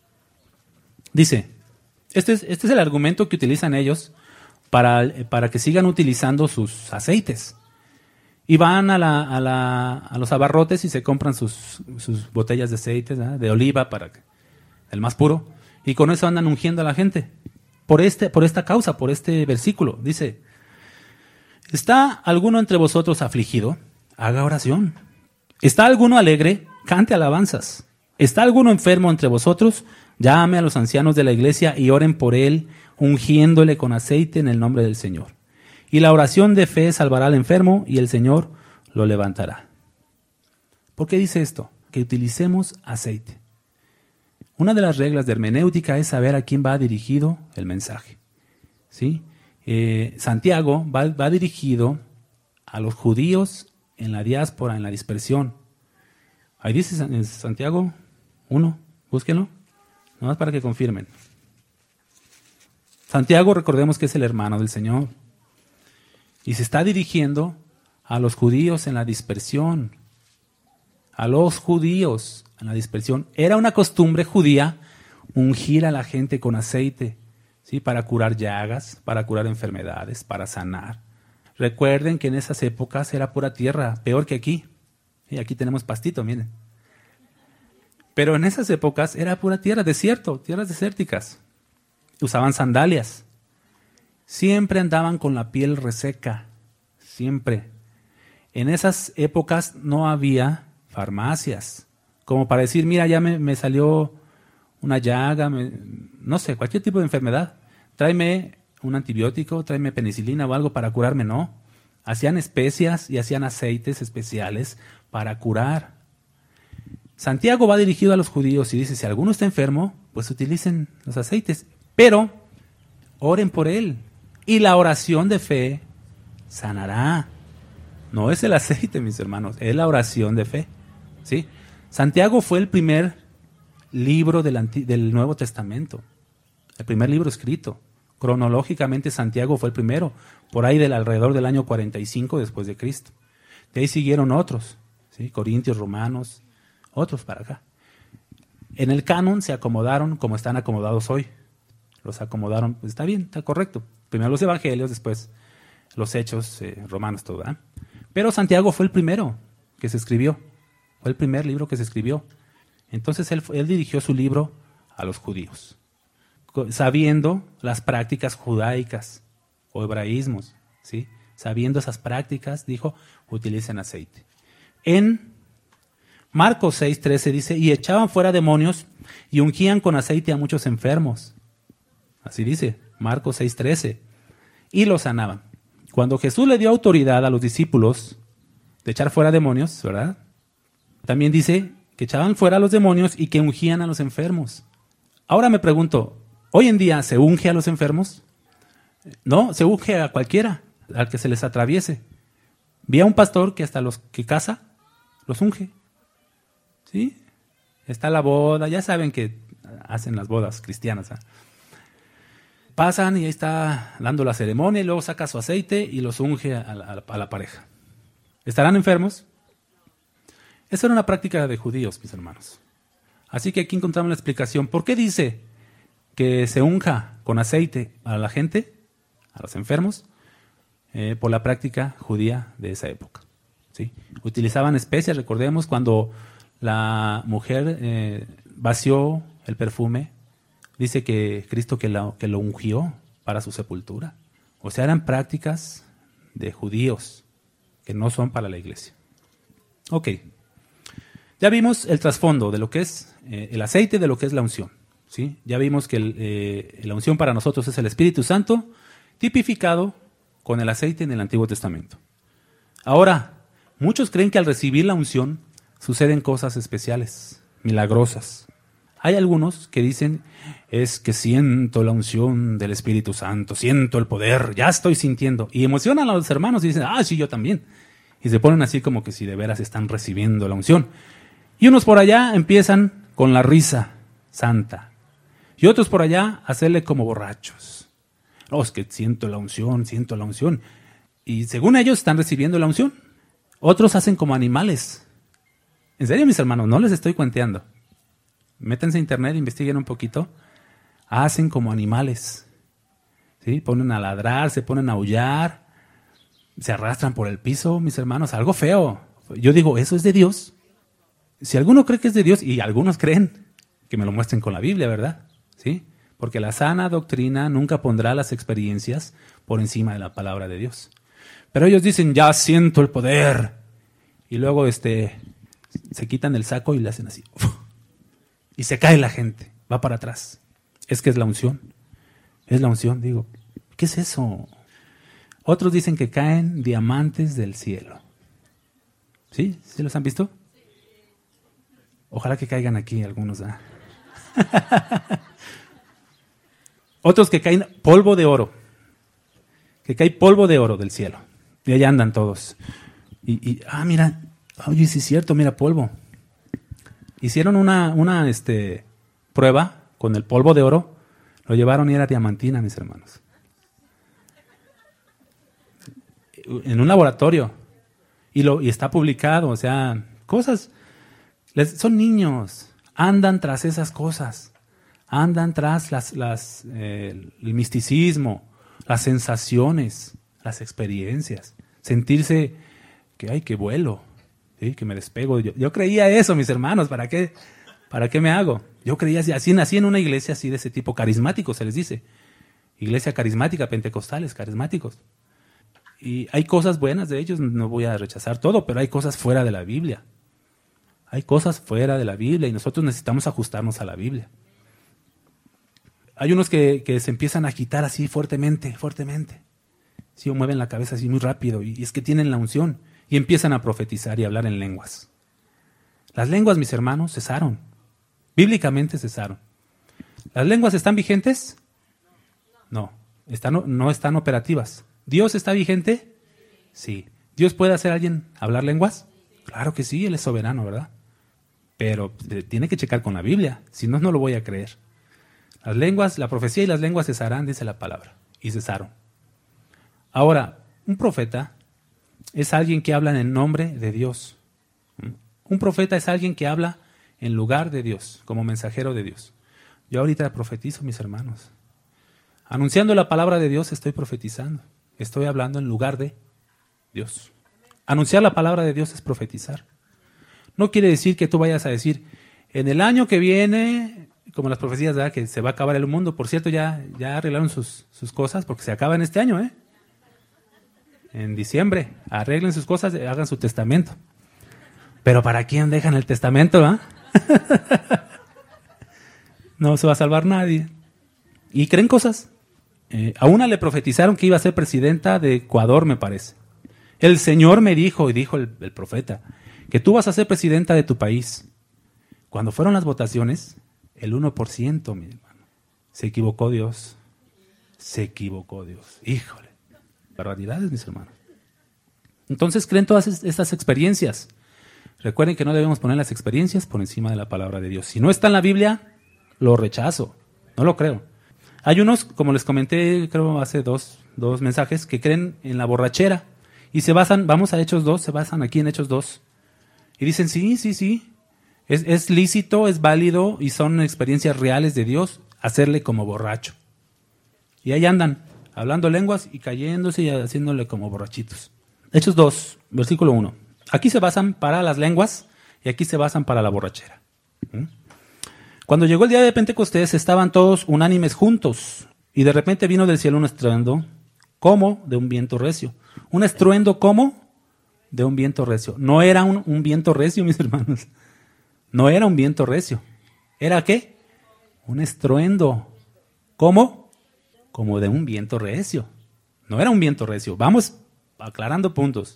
dice, este es, este es el argumento que utilizan ellos para, para que sigan utilizando sus aceites. Y van a, la, a, la, a los abarrotes y se compran sus, sus botellas de aceite, ¿verdad? De oliva, para que, el más puro, y con eso andan ungiendo a la gente. Por, este, por esta causa, por este versículo, dice, ¿está alguno entre vosotros afligido? Haga oración. ¿Está alguno alegre? Cante alabanzas. ¿Está alguno enfermo entre vosotros? Llame a los ancianos de la iglesia y oren por él, ungiéndole con aceite en el nombre del Señor. Y la oración de fe salvará al enfermo y el Señor lo levantará. ¿Por qué dice esto? Que utilicemos aceite. Una de las reglas de hermenéutica es saber a quién va dirigido el mensaje. ¿Sí? Eh, Santiago va, va dirigido a los judíos en la diáspora, en la dispersión. Ahí dice en Santiago uno, búsquenlo, nomás para que confirmen. Santiago, recordemos que es el hermano del Señor. Y se está dirigiendo a los judíos en la dispersión. A los judíos en la dispersión. Era una costumbre judía ungir a la gente con aceite, ¿sí? Para curar llagas, para curar enfermedades, para sanar. Recuerden que en esas épocas era pura tierra, peor que aquí. Y aquí tenemos pastito, miren. Pero en esas épocas era pura tierra, desierto, tierras desérticas. Usaban sandalias. Siempre andaban con la piel reseca, siempre. En esas épocas no había farmacias, como para decir, mira, ya me, me salió una llaga, me, no sé, cualquier tipo de enfermedad. Tráeme un antibiótico, tráeme penicilina o algo para curarme, no. Hacían especias y hacían aceites especiales para curar. Santiago va dirigido a los judíos y dice, si alguno está enfermo, pues utilicen los aceites, pero oren por él. Y la oración de fe sanará. No es el aceite, mis hermanos, es la oración de fe. ¿Sí? Santiago fue el primer libro del, Anti- del Nuevo Testamento, el primer libro escrito. Cronológicamente Santiago fue el primero, por ahí del alrededor del año cuarenta y cinco después de Cristo. De ahí siguieron otros, ¿sí? Corintios, Romanos, otros para acá. En el canon se acomodaron como están acomodados hoy. Los acomodaron, pues está bien, está correcto. Primero los evangelios, después los hechos, eh, Romanos, todo, ¿eh? Pero Santiago fue el primero que se escribió. Fue el primer libro que se escribió. Entonces él, él dirigió su libro a los judíos, sabiendo las prácticas judaicas o hebraísmos, ¿sí? Sabiendo esas prácticas, dijo, utilicen aceite. En Marcos seis trece dice, y echaban fuera demonios y ungían con aceite a muchos enfermos. Así dice, Marcos seis trece. Y los sanaban. Cuando Jesús le dio autoridad a los discípulos de echar fuera demonios, ¿verdad? También dice que echaban fuera a los demonios y que ungían a los enfermos. Ahora me pregunto, ¿hoy en día se unge a los enfermos? No, se unge a cualquiera, al que se les atraviese. Vi a un pastor que hasta los que casa, los unge. ¿Sí? Está la boda, ya saben que hacen las bodas cristianas. ¿eh? Pasan y ahí está dando la ceremonia y luego saca su aceite y los unge a la, a la pareja. ¿Estarán enfermos? Esa era una práctica de judíos, mis hermanos. Así que aquí encontramos la explicación. ¿Por qué dice que se unja con aceite a la gente, a los enfermos? Eh, por la práctica judía de esa época. ¿Sí? Utilizaban especias, recordemos, cuando la mujer eh, vació el perfume, dice que Cristo que lo, que lo ungió para su sepultura. O sea, eran prácticas de judíos que no son para la iglesia. Ok. Ya vimos el trasfondo de lo que es eh, el aceite, de lo que es la unción. ¿Sí? Ya vimos que el, eh, la unción para nosotros es el Espíritu Santo, tipificado con el aceite en el Antiguo Testamento. Ahora, muchos creen que al recibir la unción suceden cosas especiales, milagrosas. Hay algunos que dicen, es que siento la unción del Espíritu Santo, siento el poder, ya estoy sintiendo. Y emocionan a los hermanos y dicen, ah, sí, yo también. Y se ponen así como que si de veras están recibiendo la unción. Y unos por allá empiezan con la risa santa. Y otros por allá a hacerle como borrachos. No, es que siento la unción, siento la unción. Y según ellos están recibiendo la unción. Otros hacen como animales. En serio, mis hermanos, no les estoy cuenteando. Métanse a internet, investiguen un poquito. Hacen como animales. ¿Sí? Ponen a ladrar, se ponen a aullar. Se arrastran por el piso, mis hermanos. Algo feo. Yo digo, ¿eso es de Dios? Si alguno cree que es de Dios, y algunos creen, que me lo muestren con la Biblia, ¿verdad? ¿Sí? Porque la sana doctrina nunca pondrá las experiencias por encima de la palabra de Dios. Pero ellos dicen, ya siento el poder. Y luego este, se quitan el saco y le hacen así. Uf, y se cae la gente, va para atrás. Es que es la unción. Es la unción, digo. ¿Qué es eso? Otros dicen que caen diamantes del cielo. ¿Sí? ¿Sí los han visto? Ojalá que caigan aquí algunos. ¿eh? Otros que caen polvo de oro. Que cae polvo de oro del cielo. Y allá andan todos. Y, y ah, mira, oye, sí es cierto, mira, polvo. Hicieron una, una este, prueba con el polvo de oro. Lo llevaron y era diamantina, mis hermanos. En un laboratorio. Y, lo, y está publicado, o sea, cosas. Les, son niños. Andan tras esas cosas. Andan tras las, las, eh, el misticismo, las sensaciones, las experiencias. Sentirse que, ay, que vuelo, ¿sí? Que me despego. Yo, yo creía eso, mis hermanos, ¿para qué, ¿para qué me hago? Yo creía así, así, nací en una iglesia así de ese tipo, carismático se les dice. Iglesia carismática, pentecostales, carismáticos. Y hay cosas buenas de ellos, no voy a rechazar todo, pero hay cosas fuera de la Biblia. Hay cosas fuera de la Biblia y nosotros necesitamos ajustarnos a la Biblia. Hay unos que, que se empiezan a agitar así fuertemente, fuertemente. Sí, o mueven la cabeza así muy rápido. Y es que tienen la unción. Y empiezan a profetizar y a hablar en lenguas. Las lenguas, mis hermanos, cesaron. Bíblicamente cesaron. ¿Las lenguas están vigentes? No. Están, no están operativas. ¿Dios está vigente? Sí. ¿Dios puede hacer a alguien hablar lenguas? Claro que sí, Él es soberano, ¿verdad? Pero tiene que checar con la Biblia. Si no, no lo voy a creer. Las lenguas, la profecía y las lenguas cesarán, dice la palabra, y cesaron. Ahora, un profeta es alguien que habla en el nombre de Dios. Un profeta es alguien que habla en lugar de Dios, como mensajero de Dios. Yo ahorita profetizo, mis hermanos. Anunciando la palabra de Dios estoy profetizando. Estoy hablando en lugar de Dios. Anunciar la palabra de Dios es profetizar. No quiere decir que tú vayas a decir, en el año que viene, como las profecías, ¿verdad?, que se va a acabar el mundo. Por cierto, ya, ya arreglaron sus, sus cosas porque se acaba en este año, ¿eh? En diciembre. Arreglen sus cosas, hagan su testamento. Pero ¿para quién dejan el testamento, ah? No se va a salvar nadie. Y creen cosas. Eh, a una le profetizaron que iba a ser presidenta de Ecuador, me parece. El Señor me dijo, y dijo el, el profeta, que tú vas a ser presidenta de tu país. Cuando fueron las votaciones, el uno por ciento, mi hermano. Se equivocó Dios. Se equivocó Dios. Híjole. Barbaridades, mis hermanos. Entonces creen todas estas experiencias. Recuerden que no debemos poner las experiencias por encima de la palabra de Dios. Si no está en la Biblia, lo rechazo. No lo creo. Hay unos, como les comenté, creo hace dos, dos mensajes, que creen en la borrachera. Y se basan, vamos a Hechos dos, se basan aquí en Hechos dos. Y dicen, sí, sí, sí. Es, es lícito, es válido y son experiencias reales de Dios hacerle como borracho. Y ahí andan, hablando lenguas y cayéndose y haciéndole como borrachitos. Hechos dos, versículo uno. Aquí se basan para las lenguas y aquí se basan para la borrachera. ¿Mm? Cuando llegó el día de Pentecostés estaban todos unánimes juntos y de repente vino del cielo un estruendo como de un viento recio. Un estruendo como de un viento recio. No era un, un viento recio, mis hermanos. No era un viento recio. ¿Era qué? Un estruendo. ¿Cómo? Como de un viento recio. No era un viento recio. Vamos aclarando puntos.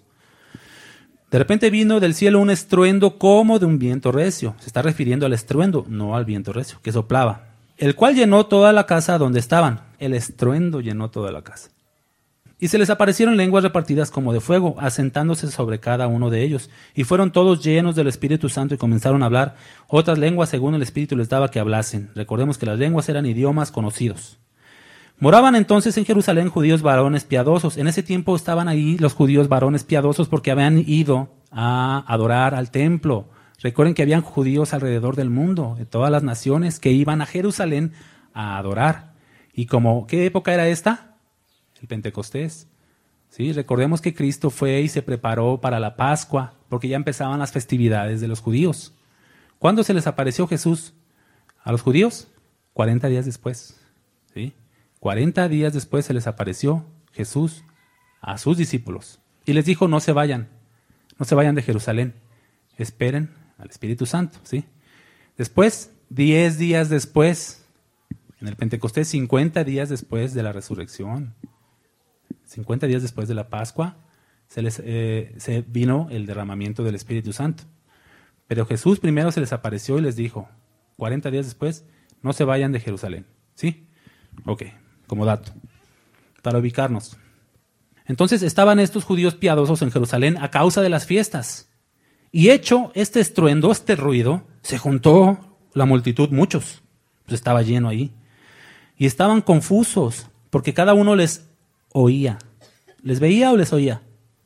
De repente vino del cielo un estruendo como de un viento recio. Se está refiriendo al estruendo, no al viento recio, que soplaba. El cual llenó toda la casa donde estaban. El estruendo llenó toda la casa. Y se les aparecieron lenguas repartidas como de fuego, asentándose sobre cada uno de ellos. Y fueron todos llenos del Espíritu Santo y comenzaron a hablar otras lenguas según el Espíritu les daba que hablasen. Recordemos que las lenguas eran idiomas conocidos. Moraban entonces en Jerusalén judíos varones piadosos. En ese tiempo estaban ahí los judíos varones piadosos porque habían ido a adorar al templo. Recuerden que habían judíos alrededor del mundo, de todas las naciones, que iban a Jerusalén a adorar. ¿Y como qué época era esta? El Pentecostés. ¿Sí? Recordemos que Cristo fue y se preparó para la Pascua, porque ya empezaban las festividades de los judíos. ¿Cuándo se les apareció Jesús a los judíos? cuarenta días después. ¿Sí? cuarenta días después se les apareció Jesús a sus discípulos y les dijo, no se vayan, no se vayan de Jerusalén, esperen al Espíritu Santo, ¿sí? Después, diez días después, en el Pentecostés, cincuenta días después de la resurrección, cincuenta días después de la Pascua, se les eh, se vino el derramamiento del Espíritu Santo. Pero Jesús primero se les apareció y les dijo, cuarenta días después, no se vayan de Jerusalén, ¿sí? Ok. Como dato, para ubicarnos. Entonces estaban estos judíos piadosos en Jerusalén a causa de las fiestas. Y hecho este estruendo, este ruido, se juntó la multitud, muchos. Pues estaba lleno ahí. Y estaban confusos, porque cada uno les oía. ¿Les veía o les oía?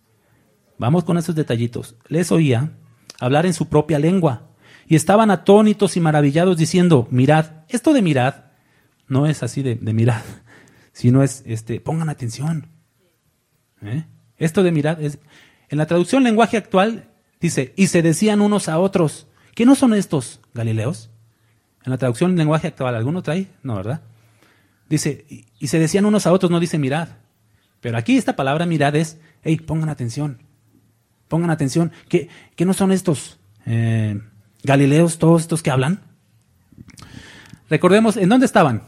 Vamos con esos detallitos. Les oía hablar en su propia lengua. Y estaban atónitos y maravillados diciendo, mirad, esto de mirad, no es así de, de mirad. Si no es, este, pongan atención. ¿Eh? Esto de mirad es, en la traducción lenguaje actual dice, y se decían unos a otros, ¿qué no son estos galileos? En la traducción lenguaje actual, ¿alguno trae? No, ¿verdad? Dice, y, y se decían unos a otros, no dice mirad. Pero aquí esta palabra mirad es, hey, pongan atención. Pongan atención. ¿Qué, qué no son estos eh, galileos, todos estos que hablan? Recordemos, ¿en dónde estaban?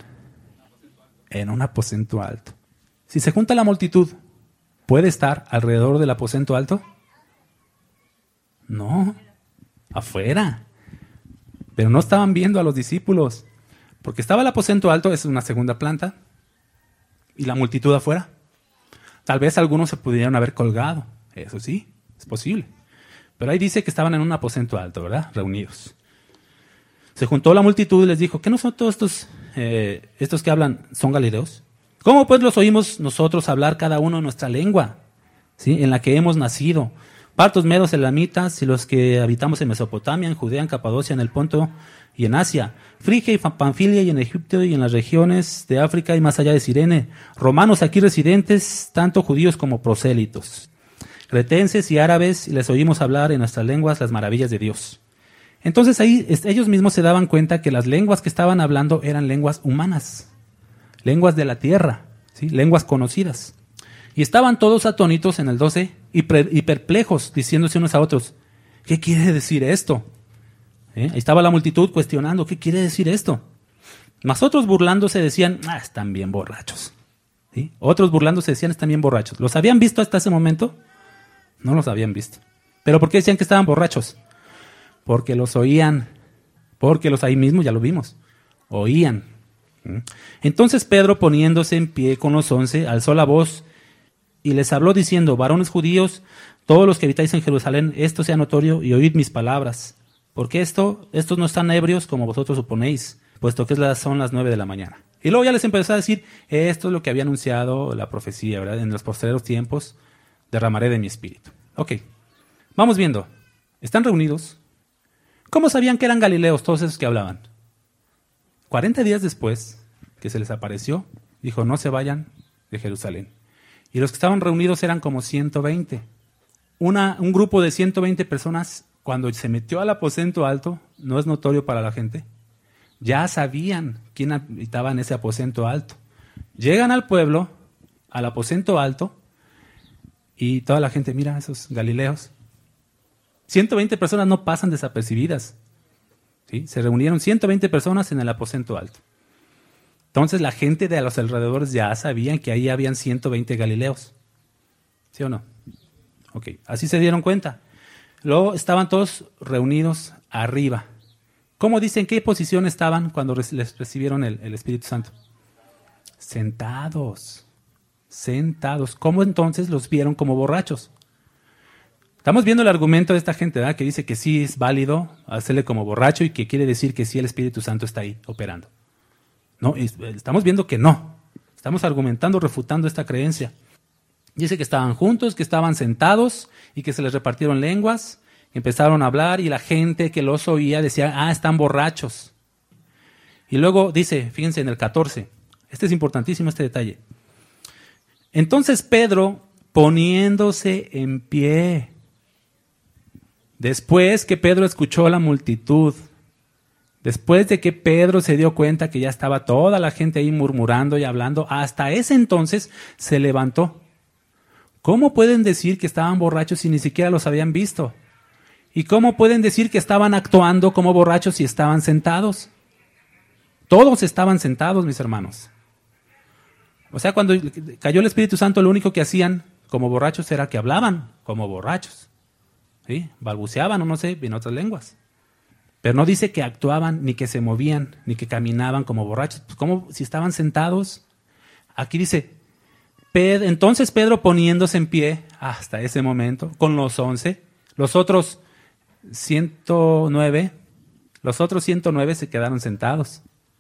En un aposento alto. Si se junta la multitud, ¿puede estar alrededor del aposento alto? No, afuera. Pero no estaban viendo a los discípulos, porque estaba el aposento alto, es una segunda planta, y la multitud afuera. Tal vez algunos se pudieran haber colgado, eso sí, es posible. Pero ahí dice que estaban en un aposento alto, ¿verdad? Reunidos. Se juntó la multitud y les dijo, ¿qué no son todos estos, eh, estos que hablan, son galileos? ¿Cómo pues los oímos nosotros hablar cada uno en nuestra lengua, ¿sí? En la que hemos nacido? Partos, medos, elamitas y los que habitamos en Mesopotamia, en Judea, en Capadocia, en el Ponto y en Asia, Frigia y Panfilia y en Egipto y en las regiones de África y más allá de Cirene, romanos aquí residentes, tanto judíos como prosélitos, cretenses y árabes, y les oímos hablar en nuestras lenguas las maravillas de Dios. Entonces ahí ellos mismos se daban cuenta que las lenguas que estaban hablando eran lenguas humanas, lenguas de la tierra, ¿sí? Lenguas conocidas. Y estaban todos atónitos en el doce y, pre, y perplejos, diciéndose unos a otros, ¿qué quiere decir esto? ¿Eh? Ahí estaba la multitud cuestionando, ¿qué quiere decir esto? Mas otros burlándose decían, ah, están bien borrachos. ¿Sí? Otros burlándose decían, están bien borrachos. ¿Los habían visto hasta ese momento? No los habían visto. ¿Pero por qué decían que estaban borrachos? Porque los oían. Porque los ahí mismo, ya lo vimos, oían. Entonces Pedro, poniéndose en pie con los once, alzó la voz y les habló diciendo, varones judíos, todos los que habitáis en Jerusalén, esto sea notorio y oíd mis palabras. Porque esto, estos no están ebrios como vosotros suponéis, puesto que es la, son las nueve de la mañana. Y luego ya les empezó a decir, esto es lo que había anunciado la profecía, ¿verdad? En los posteriores tiempos derramaré de mi espíritu. Ok, vamos viendo. Están reunidos. ¿Cómo sabían que eran galileos todos esos que hablaban? Cuarenta días después que se les apareció, dijo, no se vayan de Jerusalén. Y los que estaban reunidos eran como ciento veinte. Una, un grupo de ciento veinte personas, cuando se metió al aposento alto, no es notorio para la gente, ya sabían quién habitaba en ese aposento alto. Llegan al pueblo, al aposento alto, y toda la gente, mira esos galileos. ciento veinte personas no pasan desapercibidas. ¿Sí? Se reunieron ciento veinte personas en el aposento alto. Entonces la gente de los alrededores ya sabían que ahí habían ciento veinte galileos. ¿Sí o no? Ok, así se dieron cuenta. Luego estaban todos reunidos arriba. ¿Cómo dicen qué posición estaban cuando les recibieron el, el Espíritu Santo? Sentados. Sentados. ¿Cómo entonces los vieron como borrachos? Estamos viendo el argumento de esta gente, ¿verdad? Que dice que sí es válido hacerle como borracho y que quiere decir que sí el Espíritu Santo está ahí operando. No, estamos viendo que no. Estamos argumentando, refutando esta creencia. Dice que estaban juntos, que estaban sentados y que se les repartieron lenguas, empezaron a hablar y la gente que los oía decía, ah, están borrachos. Y luego dice, fíjense en el catorce, este es importantísimo este detalle. Entonces Pedro, poniéndose en pie, después que Pedro escuchó a la multitud, después de que Pedro se dio cuenta que ya estaba toda la gente ahí murmurando y hablando, hasta ese entonces se levantó. ¿Cómo pueden decir que estaban borrachos si ni siquiera los habían visto? ¿Y cómo pueden decir que estaban actuando como borrachos si estaban sentados? Todos estaban sentados, mis hermanos. O sea, cuando cayó el Espíritu Santo, lo único que hacían como borrachos era que hablaban como borrachos. ¿Sí? Balbuceaban o no sé, en otras lenguas. Pero no dice que actuaban, ni que se movían, ni que caminaban como borrachos. Pues ¿cómo si estaban sentados? Aquí dice, Ped- entonces Pedro poniéndose en pie hasta ese momento, con los once, los otros ciento nueve, los otros ciento nueve se quedaron sentados.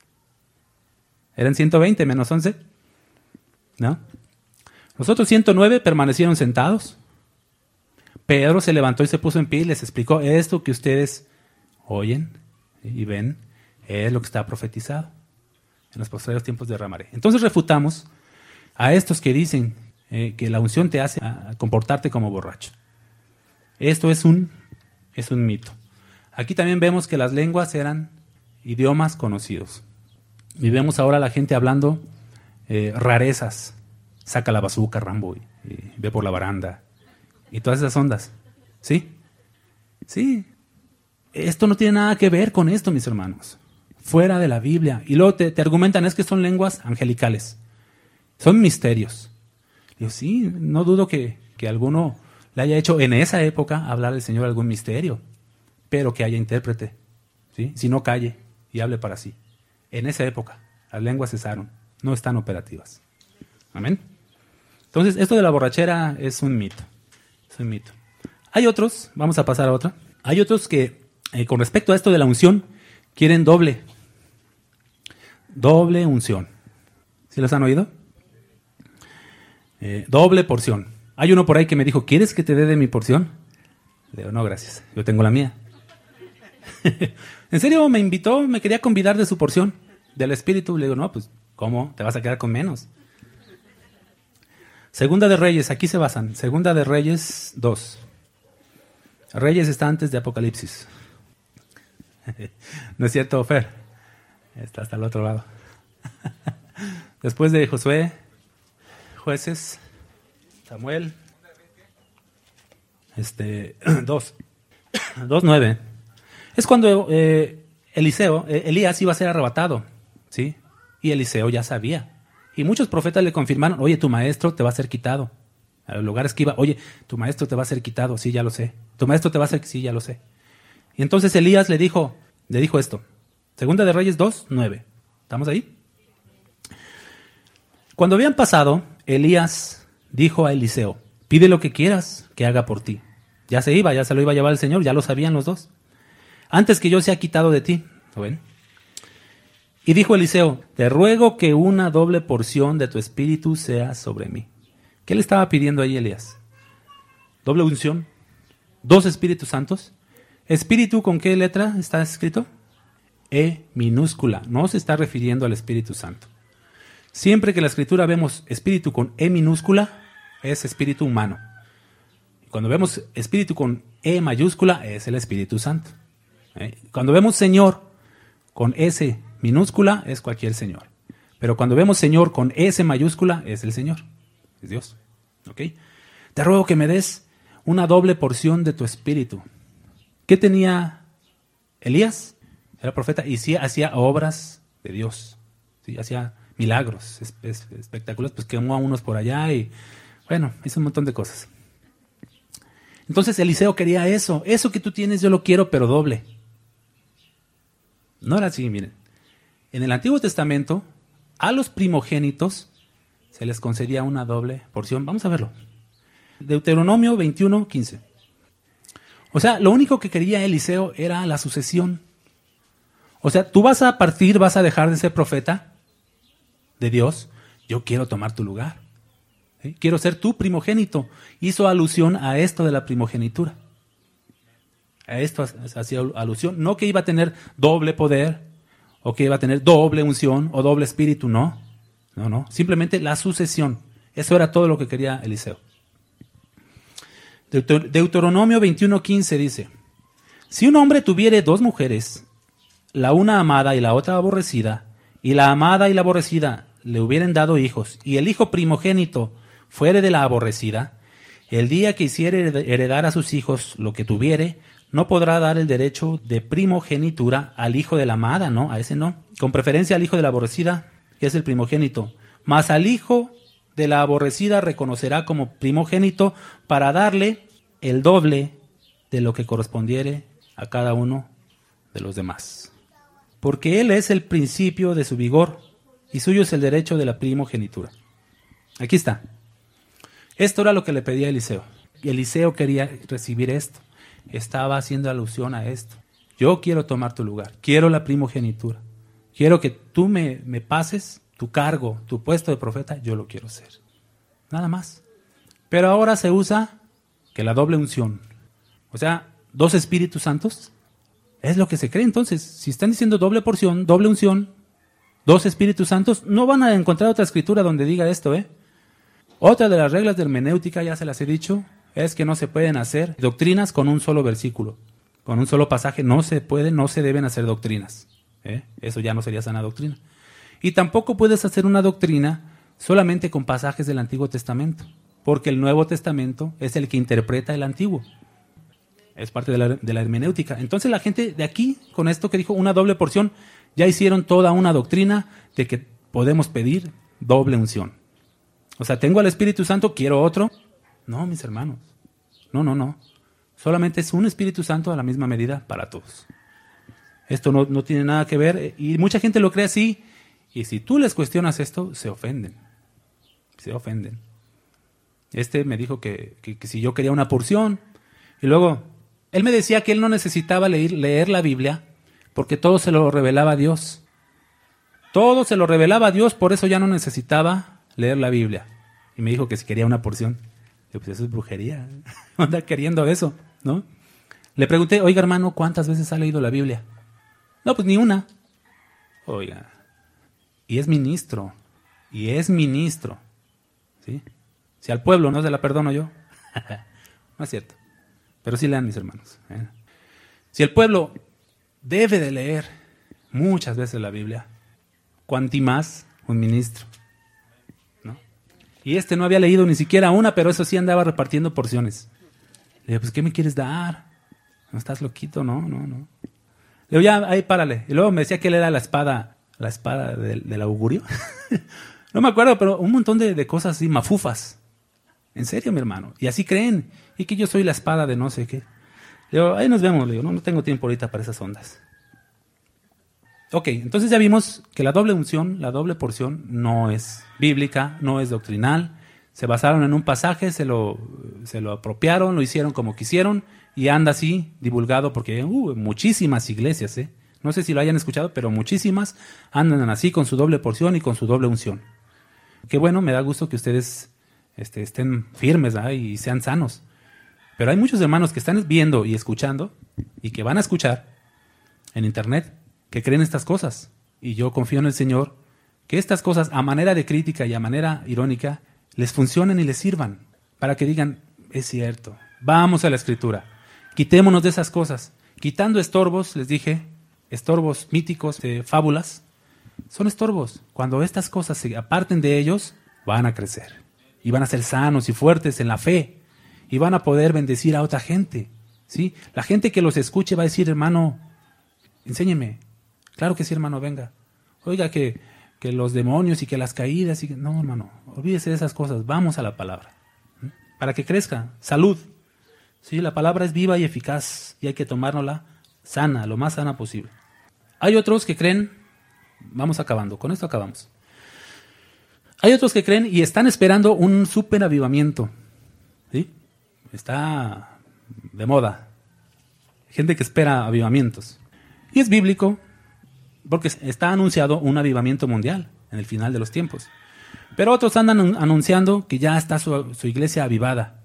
Eran ciento veinte menos once, ¿no? Los otros ciento nueve permanecieron sentados. Pedro se levantó y se puso en pie y les explicó, esto que ustedes oyen y ven es lo que está profetizado. En los posteriores tiempos derramaré. Entonces refutamos a estos que dicen eh, que la unción te hace a, a comportarte como borracho. Esto es un, es un mito. Aquí también vemos que las lenguas eran idiomas conocidos. Y vemos ahora a la gente hablando eh, rarezas. Saca la bazuca, Rambo, y, y ve por la baranda. Y todas esas ondas. ¿Sí? Sí. Esto no tiene nada que ver con esto, mis hermanos. Fuera de la Biblia. Y luego te, te argumentan, es que son lenguas angelicales. Son misterios. Digo, sí, no dudo que, que alguno le haya hecho en esa época hablar al Señor algún misterio. Pero que haya intérprete. ¿Sí? Si no, calle y hable para sí. En esa época, las lenguas cesaron. No están operativas. Amén. Entonces, esto de la borrachera es un mito. Es un mito. Hay otros, vamos a pasar a otra. Hay otros que, eh, con respecto a esto de la unción, quieren doble. Doble unción. ¿Sí los han oído? Eh, doble porción. Hay uno por ahí que me dijo, ¿quieres que te dé de mi porción? Le digo, no, gracias. Yo tengo la mía. En serio, me invitó, me quería convidar de su porción, del Espíritu. Le digo, no, pues, ¿cómo? Te vas a quedar con menos. Segunda de Reyes, aquí se basan. Segunda de Reyes dos. Reyes está antes de Apocalipsis. ¿No es cierto, Fer? Está hasta el otro lado. Después de Josué, Jueces, Samuel, este, dos. dos nueve. Es cuando eh, Eliseo, eh, Elías iba a ser arrebatado, ¿sí? Y Eliseo ya sabía. Y muchos profetas le confirmaron, oye, tu maestro te va a ser quitado. A los lugares que iba, oye, tu maestro te va a ser quitado, sí, ya lo sé. Tu maestro te va a ser, sí, ya lo sé. Y entonces Elías le dijo, le dijo esto. Segunda de Reyes dos nueve. ¿Estamos ahí? Cuando habían pasado, Elías dijo a Eliseo, pide lo que quieras que haga por ti. Ya se iba, ya se lo iba a llevar el Señor, ya lo sabían los dos. Antes que yo sea quitado de ti. ¿Lo ven? Y dijo Eliseo, te ruego que una doble porción de tu espíritu sea sobre mí. ¿Qué le estaba pidiendo ahí Elías? Doble unción, dos espíritus santos. ¿Espíritu con qué letra está escrito? E minúscula, no se está refiriendo al Espíritu Santo. Siempre que en la Escritura vemos espíritu con E minúscula, es espíritu humano. Cuando vemos espíritu con E mayúscula, es el Espíritu Santo. ¿Eh? Cuando vemos Señor con S minúscula, es cualquier Señor. Pero cuando vemos Señor con S mayúscula, es el Señor, es Dios. ¿Ok? Te ruego que me des una doble porción de tu espíritu. ¿Qué tenía Elías? Era profeta y sí hacía obras de Dios. Sí, hacía milagros es, es, espectaculares, pues quemó a unos por allá y bueno, hizo un montón de cosas. Entonces Eliseo quería eso. Eso que tú tienes yo lo quiero, pero doble. No era así, miren. En el Antiguo Testamento, a los primogénitos se les concedía una doble porción. Vamos a verlo. Deuteronomio veintiuno quince. O sea, lo único que quería Eliseo era la sucesión. O sea, tú vas a partir, vas a dejar de ser profeta de Dios. Yo quiero tomar tu lugar. ¿Sí? Quiero ser tu primogénito. Hizo alusión a esto de la primogenitura. A esto hacía alusión. No que iba a tener doble poder, o que iba a tener doble unción, o doble espíritu, no. No, no. Simplemente la sucesión. Eso era todo lo que quería Eliseo. Deuteronomio veintiuno quince dice, si un hombre tuviere dos mujeres, la una amada y la otra aborrecida, y la amada y la aborrecida le hubieren dado hijos, y el hijo primogénito fuere de la aborrecida, el día que hiciere heredar a sus hijos lo que tuviere, no podrá dar el derecho de primogenitura al hijo de la amada, ¿no? A ese no. Con preferencia al hijo de la aborrecida, que es el primogénito. Mas al hijo de la aborrecida reconocerá como primogénito para darle el doble de lo que correspondiere a cada uno de los demás. Porque él es el principio de su vigor y suyo es el derecho de la primogenitura. Aquí está. Esto era lo que le pedía a Eliseo. Y Eliseo quería recibir esto. Estaba haciendo alusión a esto. Yo quiero tomar tu lugar. Quiero la primogenitura. Quiero que tú me, me pases tu cargo, tu puesto de profeta. Yo lo quiero ser. Nada más. Pero ahora se usa que la doble unción. O sea, dos espíritus santos. Es lo que se cree entonces. Si están diciendo doble porción, doble unción, dos espíritus santos, no van a encontrar otra escritura donde diga esto, ¿eh? Otra de las reglas de hermenéutica, ya se las he dicho, es que no se pueden hacer doctrinas con un solo versículo. Con un solo pasaje no se pueden, no se deben hacer doctrinas. ¿eh? Eso ya no sería sana doctrina. Y tampoco puedes hacer una doctrina solamente con pasajes del Antiguo Testamento, porque el Nuevo Testamento es el que interpreta el Antiguo. Es parte de la, de la hermenéutica. Entonces la gente de aquí, con esto que dijo, una doble porción, ya hicieron toda una doctrina de que podemos pedir doble unción. O sea, tengo al Espíritu Santo, quiero otro. No, mis hermanos. No, no, no. Solamente es un Espíritu Santo a la misma medida para todos. Esto no, no tiene nada que ver. Y mucha gente lo cree así. Y si tú les cuestionas esto, se ofenden. Se ofenden. Este me dijo que, que, que si yo quería una porción. Y luego, él me decía que él no necesitaba leer, leer la Biblia porque todo se lo revelaba a Dios. Todo se lo revelaba a Dios, por eso ya no necesitaba leer la Biblia. Y me dijo que si quería una porción. Yo, pues eso es brujería. Anda queriendo eso, ¿no? Le pregunté, oiga hermano, ¿cuántas veces ha leído la Biblia? No, pues ni una. Oiga. Y es ministro. Y es ministro. ¿Sí? Si al pueblo no se la perdono yo. No es cierto. Pero sí lean, mis hermanos. ¿eh? Si el pueblo debe de leer muchas veces la Biblia, cuanti más un ministro. ¿no? Y este no había leído ni siquiera una, pero eso sí andaba repartiendo porciones. Le dije, pues, ¿qué me quieres dar? No estás loquito, no, no, no. Le digo, ya, ahí párale. Y luego me decía que él era la espada, la espada del, del augurio. No me acuerdo, pero un montón de, de cosas así, mafufas. En serio, mi hermano. Y así creen. Y que yo soy la espada de no sé qué. Le digo, ahí nos vemos. Le digo, no, no tengo tiempo ahorita para esas ondas. Ok, entonces ya vimos que la doble unción, la doble porción, no es bíblica, no es doctrinal. Se basaron en un pasaje, se lo, se lo apropiaron, lo hicieron como quisieron y anda así divulgado porque uh, muchísimas iglesias, ¿eh? No sé si lo hayan escuchado, pero muchísimas andan así con su doble porción y con su doble unción. Qué bueno, me da gusto que ustedes este, estén firmes, ¿verdad? Y sean sanos. Pero hay muchos hermanos que están viendo y escuchando y que van a escuchar en internet que creen estas cosas. Y yo confío en el Señor que estas cosas a manera de crítica y a manera irónica les funcionen y les sirvan para que digan, es cierto, vamos a la Escritura, quitémonos de esas cosas. Quitando estorbos, les dije, estorbos míticos de fábulas, son estorbos. Cuando estas cosas se aparten de ellos, van a crecer y van a ser sanos y fuertes en la fe y van a poder bendecir a otra gente, ¿sí? La gente que los escuche va a decir, hermano, enséñeme. Claro que sí, hermano, venga. Oiga, que, que los demonios y que las caídas. Y que... No, hermano, olvídese de esas cosas. Vamos a la palabra. ¿Mm? Para que crezca. Salud. ¿Sí? La palabra es viva y eficaz y hay que tomárnosla sana, lo más sana posible. Hay otros que creen, vamos acabando, con esto acabamos. Hay otros que creen y están esperando un súper avivamiento. ¿Sí? Está de moda. Gente que espera avivamientos. Y es bíblico porque está anunciado un avivamiento mundial en el final de los tiempos. Pero otros andan anunciando que ya está su, su iglesia avivada.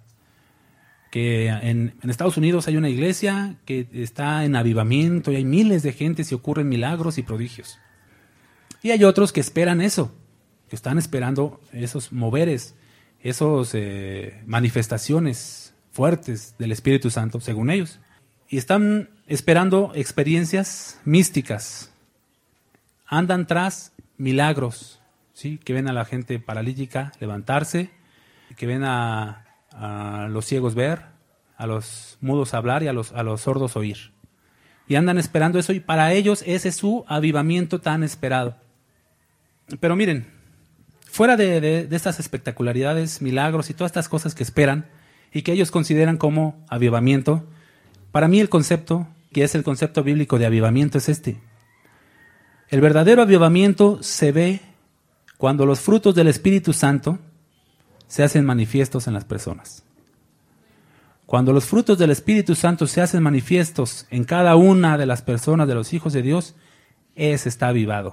Que en, en Estados Unidos hay una iglesia que está en avivamiento y hay miles de gentes y ocurren milagros y prodigios. Y hay otros que esperan eso, que están esperando esos moveres, esas eh, manifestaciones fuertes del Espíritu Santo, según ellos. Y están esperando experiencias místicas. Andan tras milagros, ¿sí? Que ven a la gente paralítica levantarse, que ven a, a los ciegos ver, a los mudos hablar y a los, a los sordos oír. Y andan esperando eso y para ellos ese es su avivamiento tan esperado. Pero miren, fuera de, de, de estas espectacularidades, milagros y todas estas cosas que esperan y que ellos consideran como avivamiento, para mí el concepto, que es el concepto bíblico de avivamiento, es este. El verdadero avivamiento se ve cuando los frutos del Espíritu Santo se hacen manifiestos en las personas. Cuando los frutos del Espíritu Santo se hacen manifiestos en cada una de las personas de los hijos de Dios, ese está avivado.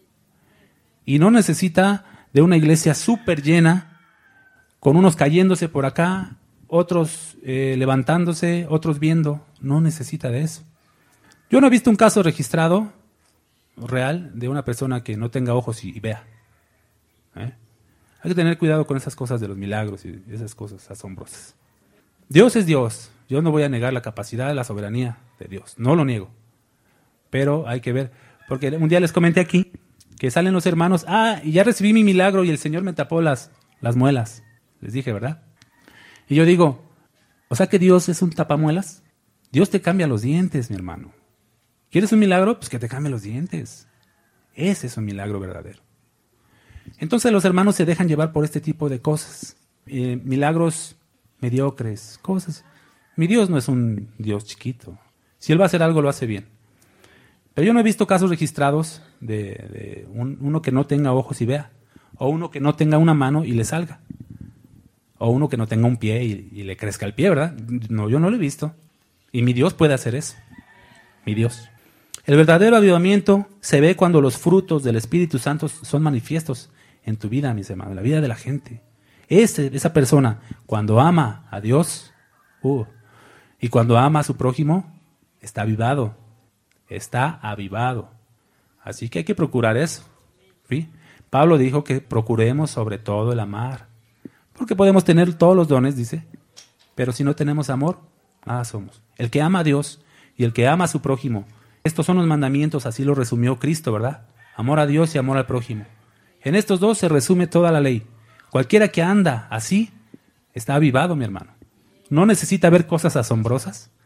Y no necesita de una iglesia súper llena, con unos cayéndose por acá, otros eh, levantándose, otros viendo. No necesita de eso. Yo no he visto un caso registrado real de una persona que no tenga ojos y, y vea. ¿Eh? Hay que tener cuidado con esas cosas de los milagros y esas cosas asombrosas. Dios es Dios. Yo no voy a negar la capacidad, la soberanía de Dios. No lo niego. Pero hay que ver. Porque un día les comenté aquí que salen los hermanos. Ah, y ya recibí mi milagro y el Señor me tapó las, las muelas. Les dije, ¿verdad? Y yo digo, o sea que Dios es un tapamuelas. Dios te cambia los dientes, mi hermano. ¿Quieres un milagro? Pues que te cambie los dientes. Ese es un milagro verdadero. Entonces los hermanos se dejan llevar por este tipo de cosas. Eh, milagros mediocres, cosas. Mi Dios no es un Dios chiquito. Si Él va a hacer algo, lo hace bien. Pero yo no he visto casos registrados de, de un, uno que no tenga ojos y vea. O uno que no tenga una mano y le salga. O uno que no tenga un pie y, y le crezca el pie, ¿verdad? No, yo no lo he visto. Y mi Dios puede hacer eso. Mi Dios. El verdadero avivamiento se ve cuando los frutos del Espíritu Santo son manifiestos en tu vida, mis hermanos, en la vida de la gente. Ese, esa persona, cuando ama a Dios uh, y cuando ama a su prójimo, está avivado. Está avivado. Así que hay que procurar eso. ¿Sí? Pablo dijo que procuremos sobre todo el amar. Porque podemos tener todos los dones, dice, pero si no tenemos amor, nada somos. El que ama a Dios y el que ama a su prójimo, estos son los mandamientos, así lo resumió Cristo, ¿verdad? Amor a Dios y amor al prójimo. En estos dos se resume toda la ley. Cualquiera que anda así, está avivado, mi hermano. No necesita ver cosas asombrosas.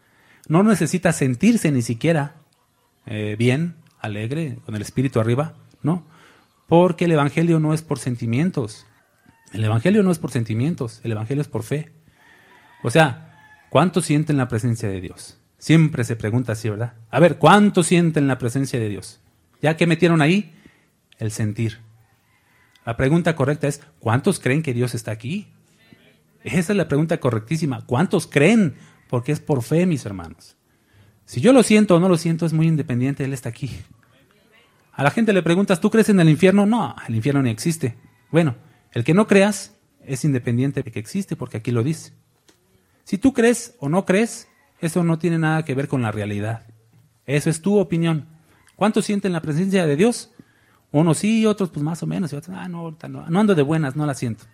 no necesita sentirse ni siquiera eh, bien, alegre, con el espíritu arriba, no, porque el Evangelio no es por sentimientos. El Evangelio no es por sentimientos, el Evangelio es por fe. O sea, ¿cuánto sienten la presencia de Dios? Siempre se pregunta así, ¿verdad? A ver, ¿cuánto sienten la presencia de Dios? ¿Ya que metieron ahí? El sentir. La pregunta correcta es, ¿cuántos creen que Dios está aquí? Esa es la pregunta correctísima. ¿Cuántos creen? Porque es por fe, mis hermanos. Si yo lo siento o no lo siento, es muy independiente, Él está aquí. A la gente le preguntas, ¿tú crees en el infierno? No, el infierno ni existe. Bueno, el que no creas es independiente de que existe, porque aquí lo dice. Si tú crees o no crees, eso no tiene nada que ver con la realidad. Eso es tu opinión. ¿Cuántos sienten la presencia de Dios? Unos sí, otros pues más o menos. Y otros, ah, no, ahorita no, no ando de buenas, no la siento.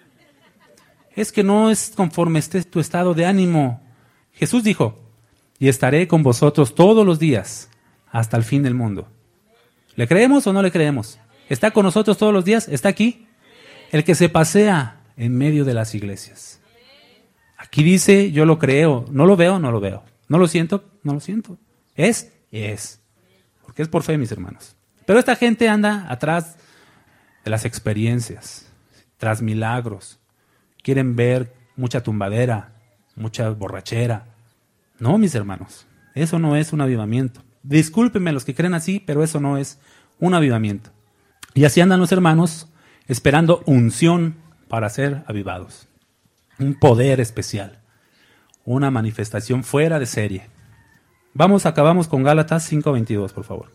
Es que no es conforme esté tu estado de ánimo. Jesús dijo, y estaré con vosotros todos los días hasta el fin del mundo. ¿Le creemos o no le creemos? ¿Está con nosotros todos los días? ¿Está aquí? El que se pasea en medio de las iglesias. Aquí dice, yo lo creo. No lo veo, no lo veo. No lo siento, no lo siento. Es, es. Porque es por fe, mis hermanos. Pero esta gente anda atrás de las experiencias, tras milagros. Quieren ver mucha tumbadera, mucha borrachera. No, mis hermanos, eso no es un avivamiento. Discúlpenme los que creen así, pero eso no es un avivamiento. Y así andan los hermanos esperando unción para ser avivados. Un poder especial, una manifestación fuera de serie. Vamos, acabamos con Gálatas cinco veintidós, por favor.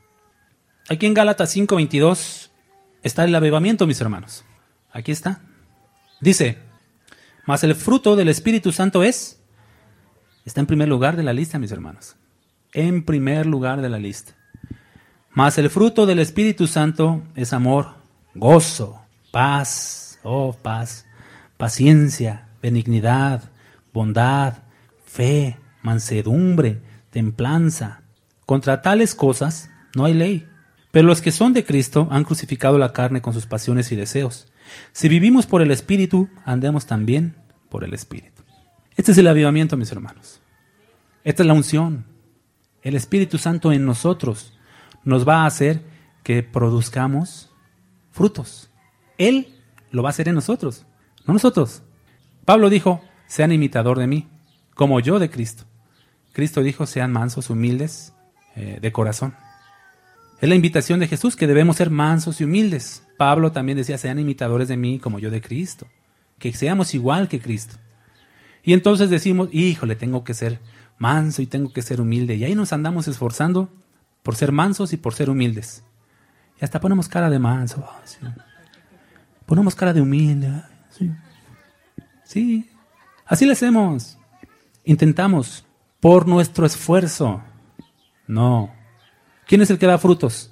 Aquí en Gálatas cinco veintidós está el avivamiento, mis hermanos. Aquí está. Dice, mas el fruto del Espíritu Santo es, está en primer lugar de la lista, mis hermanos. En primer lugar de la lista. Mas el fruto del Espíritu Santo es amor, gozo, paz, oh paz, paciencia, benignidad, bondad, fe, mansedumbre, templanza. Contra tales cosas no hay ley. Pero los que son de Cristo han crucificado la carne con sus pasiones y deseos. Si vivimos por el Espíritu, andemos también por el Espíritu. Este es el avivamiento, mis hermanos. Esta es la unción. El Espíritu Santo en nosotros nos va a hacer que produzcamos frutos. Él lo va a hacer en nosotros, no nosotros. Pablo dijo, sean imitador de mí, como yo de Cristo. Cristo dijo, sean mansos, humildes, eh, de corazón. Es la invitación de Jesús, que debemos ser mansos y humildes. Pablo también decía, sean imitadores de mí como yo de Cristo. Que seamos igual que Cristo. Y entonces decimos, híjole, tengo que ser manso y tengo que ser humilde. Y ahí nos andamos esforzando por ser mansos y por ser humildes. Y hasta ponemos cara de manso. Oh, sí. Ponemos cara de humilde. Sí. sí. Así le hacemos. Intentamos por nuestro esfuerzo. No. ¿Quién es el que da frutos?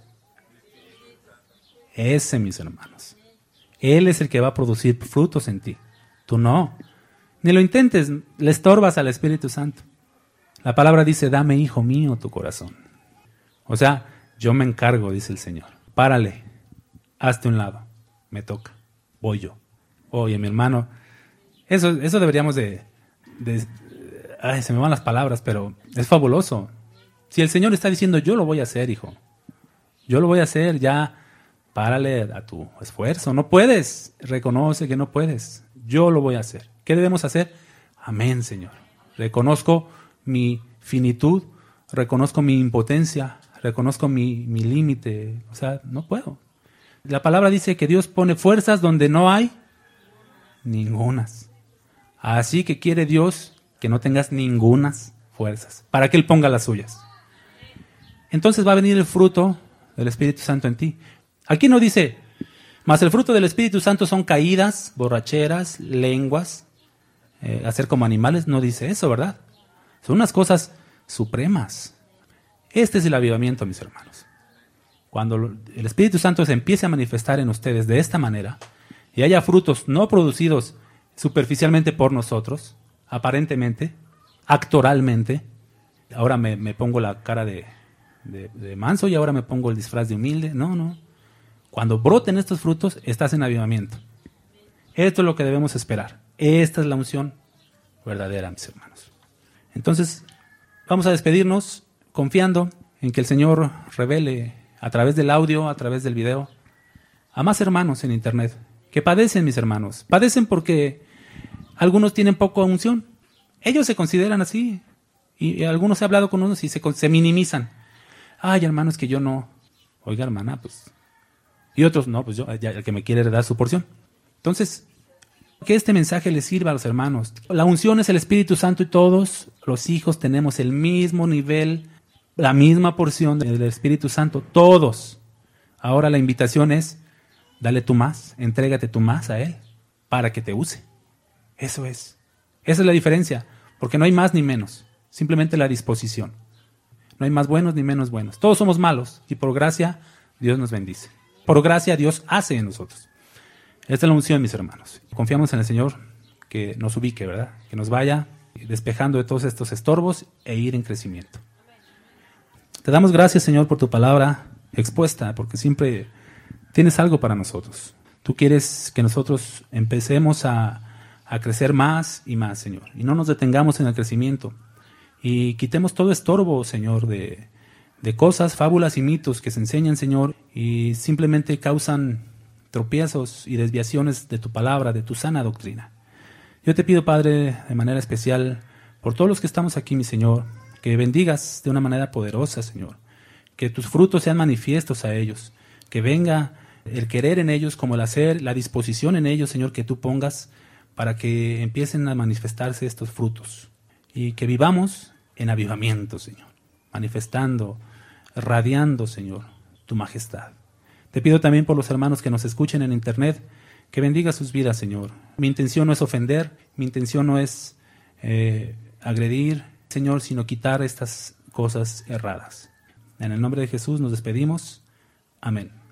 Ese, mis hermanos. Él es el que va a producir frutos en ti. Tú no. Ni lo intentes, le estorbas al Espíritu Santo. La palabra dice, dame, hijo mío, tu corazón. O sea, yo me encargo, dice el Señor. Párale, hazte un lado, me toca, voy yo. Oye, mi hermano, eso, eso deberíamos de, de... Ay, se me van las palabras, pero es fabuloso. Si el Señor está diciendo, yo lo voy a hacer, hijo. Yo lo voy a hacer, ya párale a tu esfuerzo. No puedes, reconoce que no puedes. Yo lo voy a hacer. ¿Qué debemos hacer? Amén, Señor. Reconozco mi finitud, reconozco mi impotencia, reconozco mi, mi límite. O sea, no puedo. La palabra dice que Dios pone fuerzas donde no hay ningunas. Así que quiere Dios que no tengas ningunas fuerzas, para que Él ponga las suyas. Entonces va a venir el fruto del Espíritu Santo en ti. Aquí no dice, mas el fruto del Espíritu Santo son caídas, borracheras, lenguas, eh, hacer como animales. No dice eso, ¿verdad? Son unas cosas supremas. Este es el avivamiento, mis hermanos. Cuando el Espíritu Santo se empiece a manifestar en ustedes de esta manera y haya frutos no producidos superficialmente por nosotros, aparentemente, actoralmente, ahora me, me pongo la cara de, de, de manso y ahora me pongo el disfraz de humilde. No, no. Cuando broten estos frutos, estás en avivamiento. Esto es lo que debemos esperar. Esta es la unción verdadera, mis hermanos. Entonces, Vamos a despedirnos confiando en que el Señor revele a través del audio, a través del video, a más hermanos en internet que padecen, mis hermanos. Padecen porque algunos tienen poca unción. Ellos se consideran así. Y, y algunos he hablado con unos y se, se minimizan. Ay, hermano, es que yo no. Oiga, hermana, pues. Y otros, no, pues yo, ya, el que me quiere dar su porción. Entonces, que este mensaje les sirva a los hermanos. La unción es el Espíritu Santo y todos los hijos tenemos el mismo nivel, la misma porción del Espíritu Santo. Todos. Ahora la invitación es, dale tú más, entrégate tú más a Él para que te use. Eso es. Esa es la diferencia, porque no hay más ni menos, simplemente la disposición. No hay más buenos ni menos buenos. Todos somos malos y por gracia Dios nos bendice. Por gracia Dios hace en nosotros. Esta es la unción, mis hermanos. Confiamos en el Señor que nos ubique, ¿verdad? Que nos vaya despejando de todos estos estorbos e ir en crecimiento. Te damos gracias, Señor, por tu palabra expuesta, porque siempre tienes algo para nosotros. Tú quieres que nosotros empecemos a, a crecer más y más, Señor, y no nos detengamos en el crecimiento. Y quitemos todo estorbo, Señor, de, de cosas, fábulas y mitos que se enseñan, Señor, y simplemente causan tropiezos y desviaciones de tu palabra, de tu sana doctrina. Yo te pido, Padre, de manera especial, por todos los que estamos aquí, mi Señor, que bendigas de una manera poderosa, Señor, que tus frutos sean manifiestos a ellos, que venga el querer en ellos como el hacer, la disposición en ellos, Señor, que tú pongas para que empiecen a manifestarse estos frutos y que vivamos en avivamiento, Señor, manifestando, radiando, Señor, tu majestad. Te pido también por los hermanos que nos escuchen en internet, que bendiga sus vidas, Señor. Mi intención no es ofender, mi intención no es eh, agredir, Señor, sino quitar estas cosas erradas. En el nombre de Jesús nos despedimos. Amén.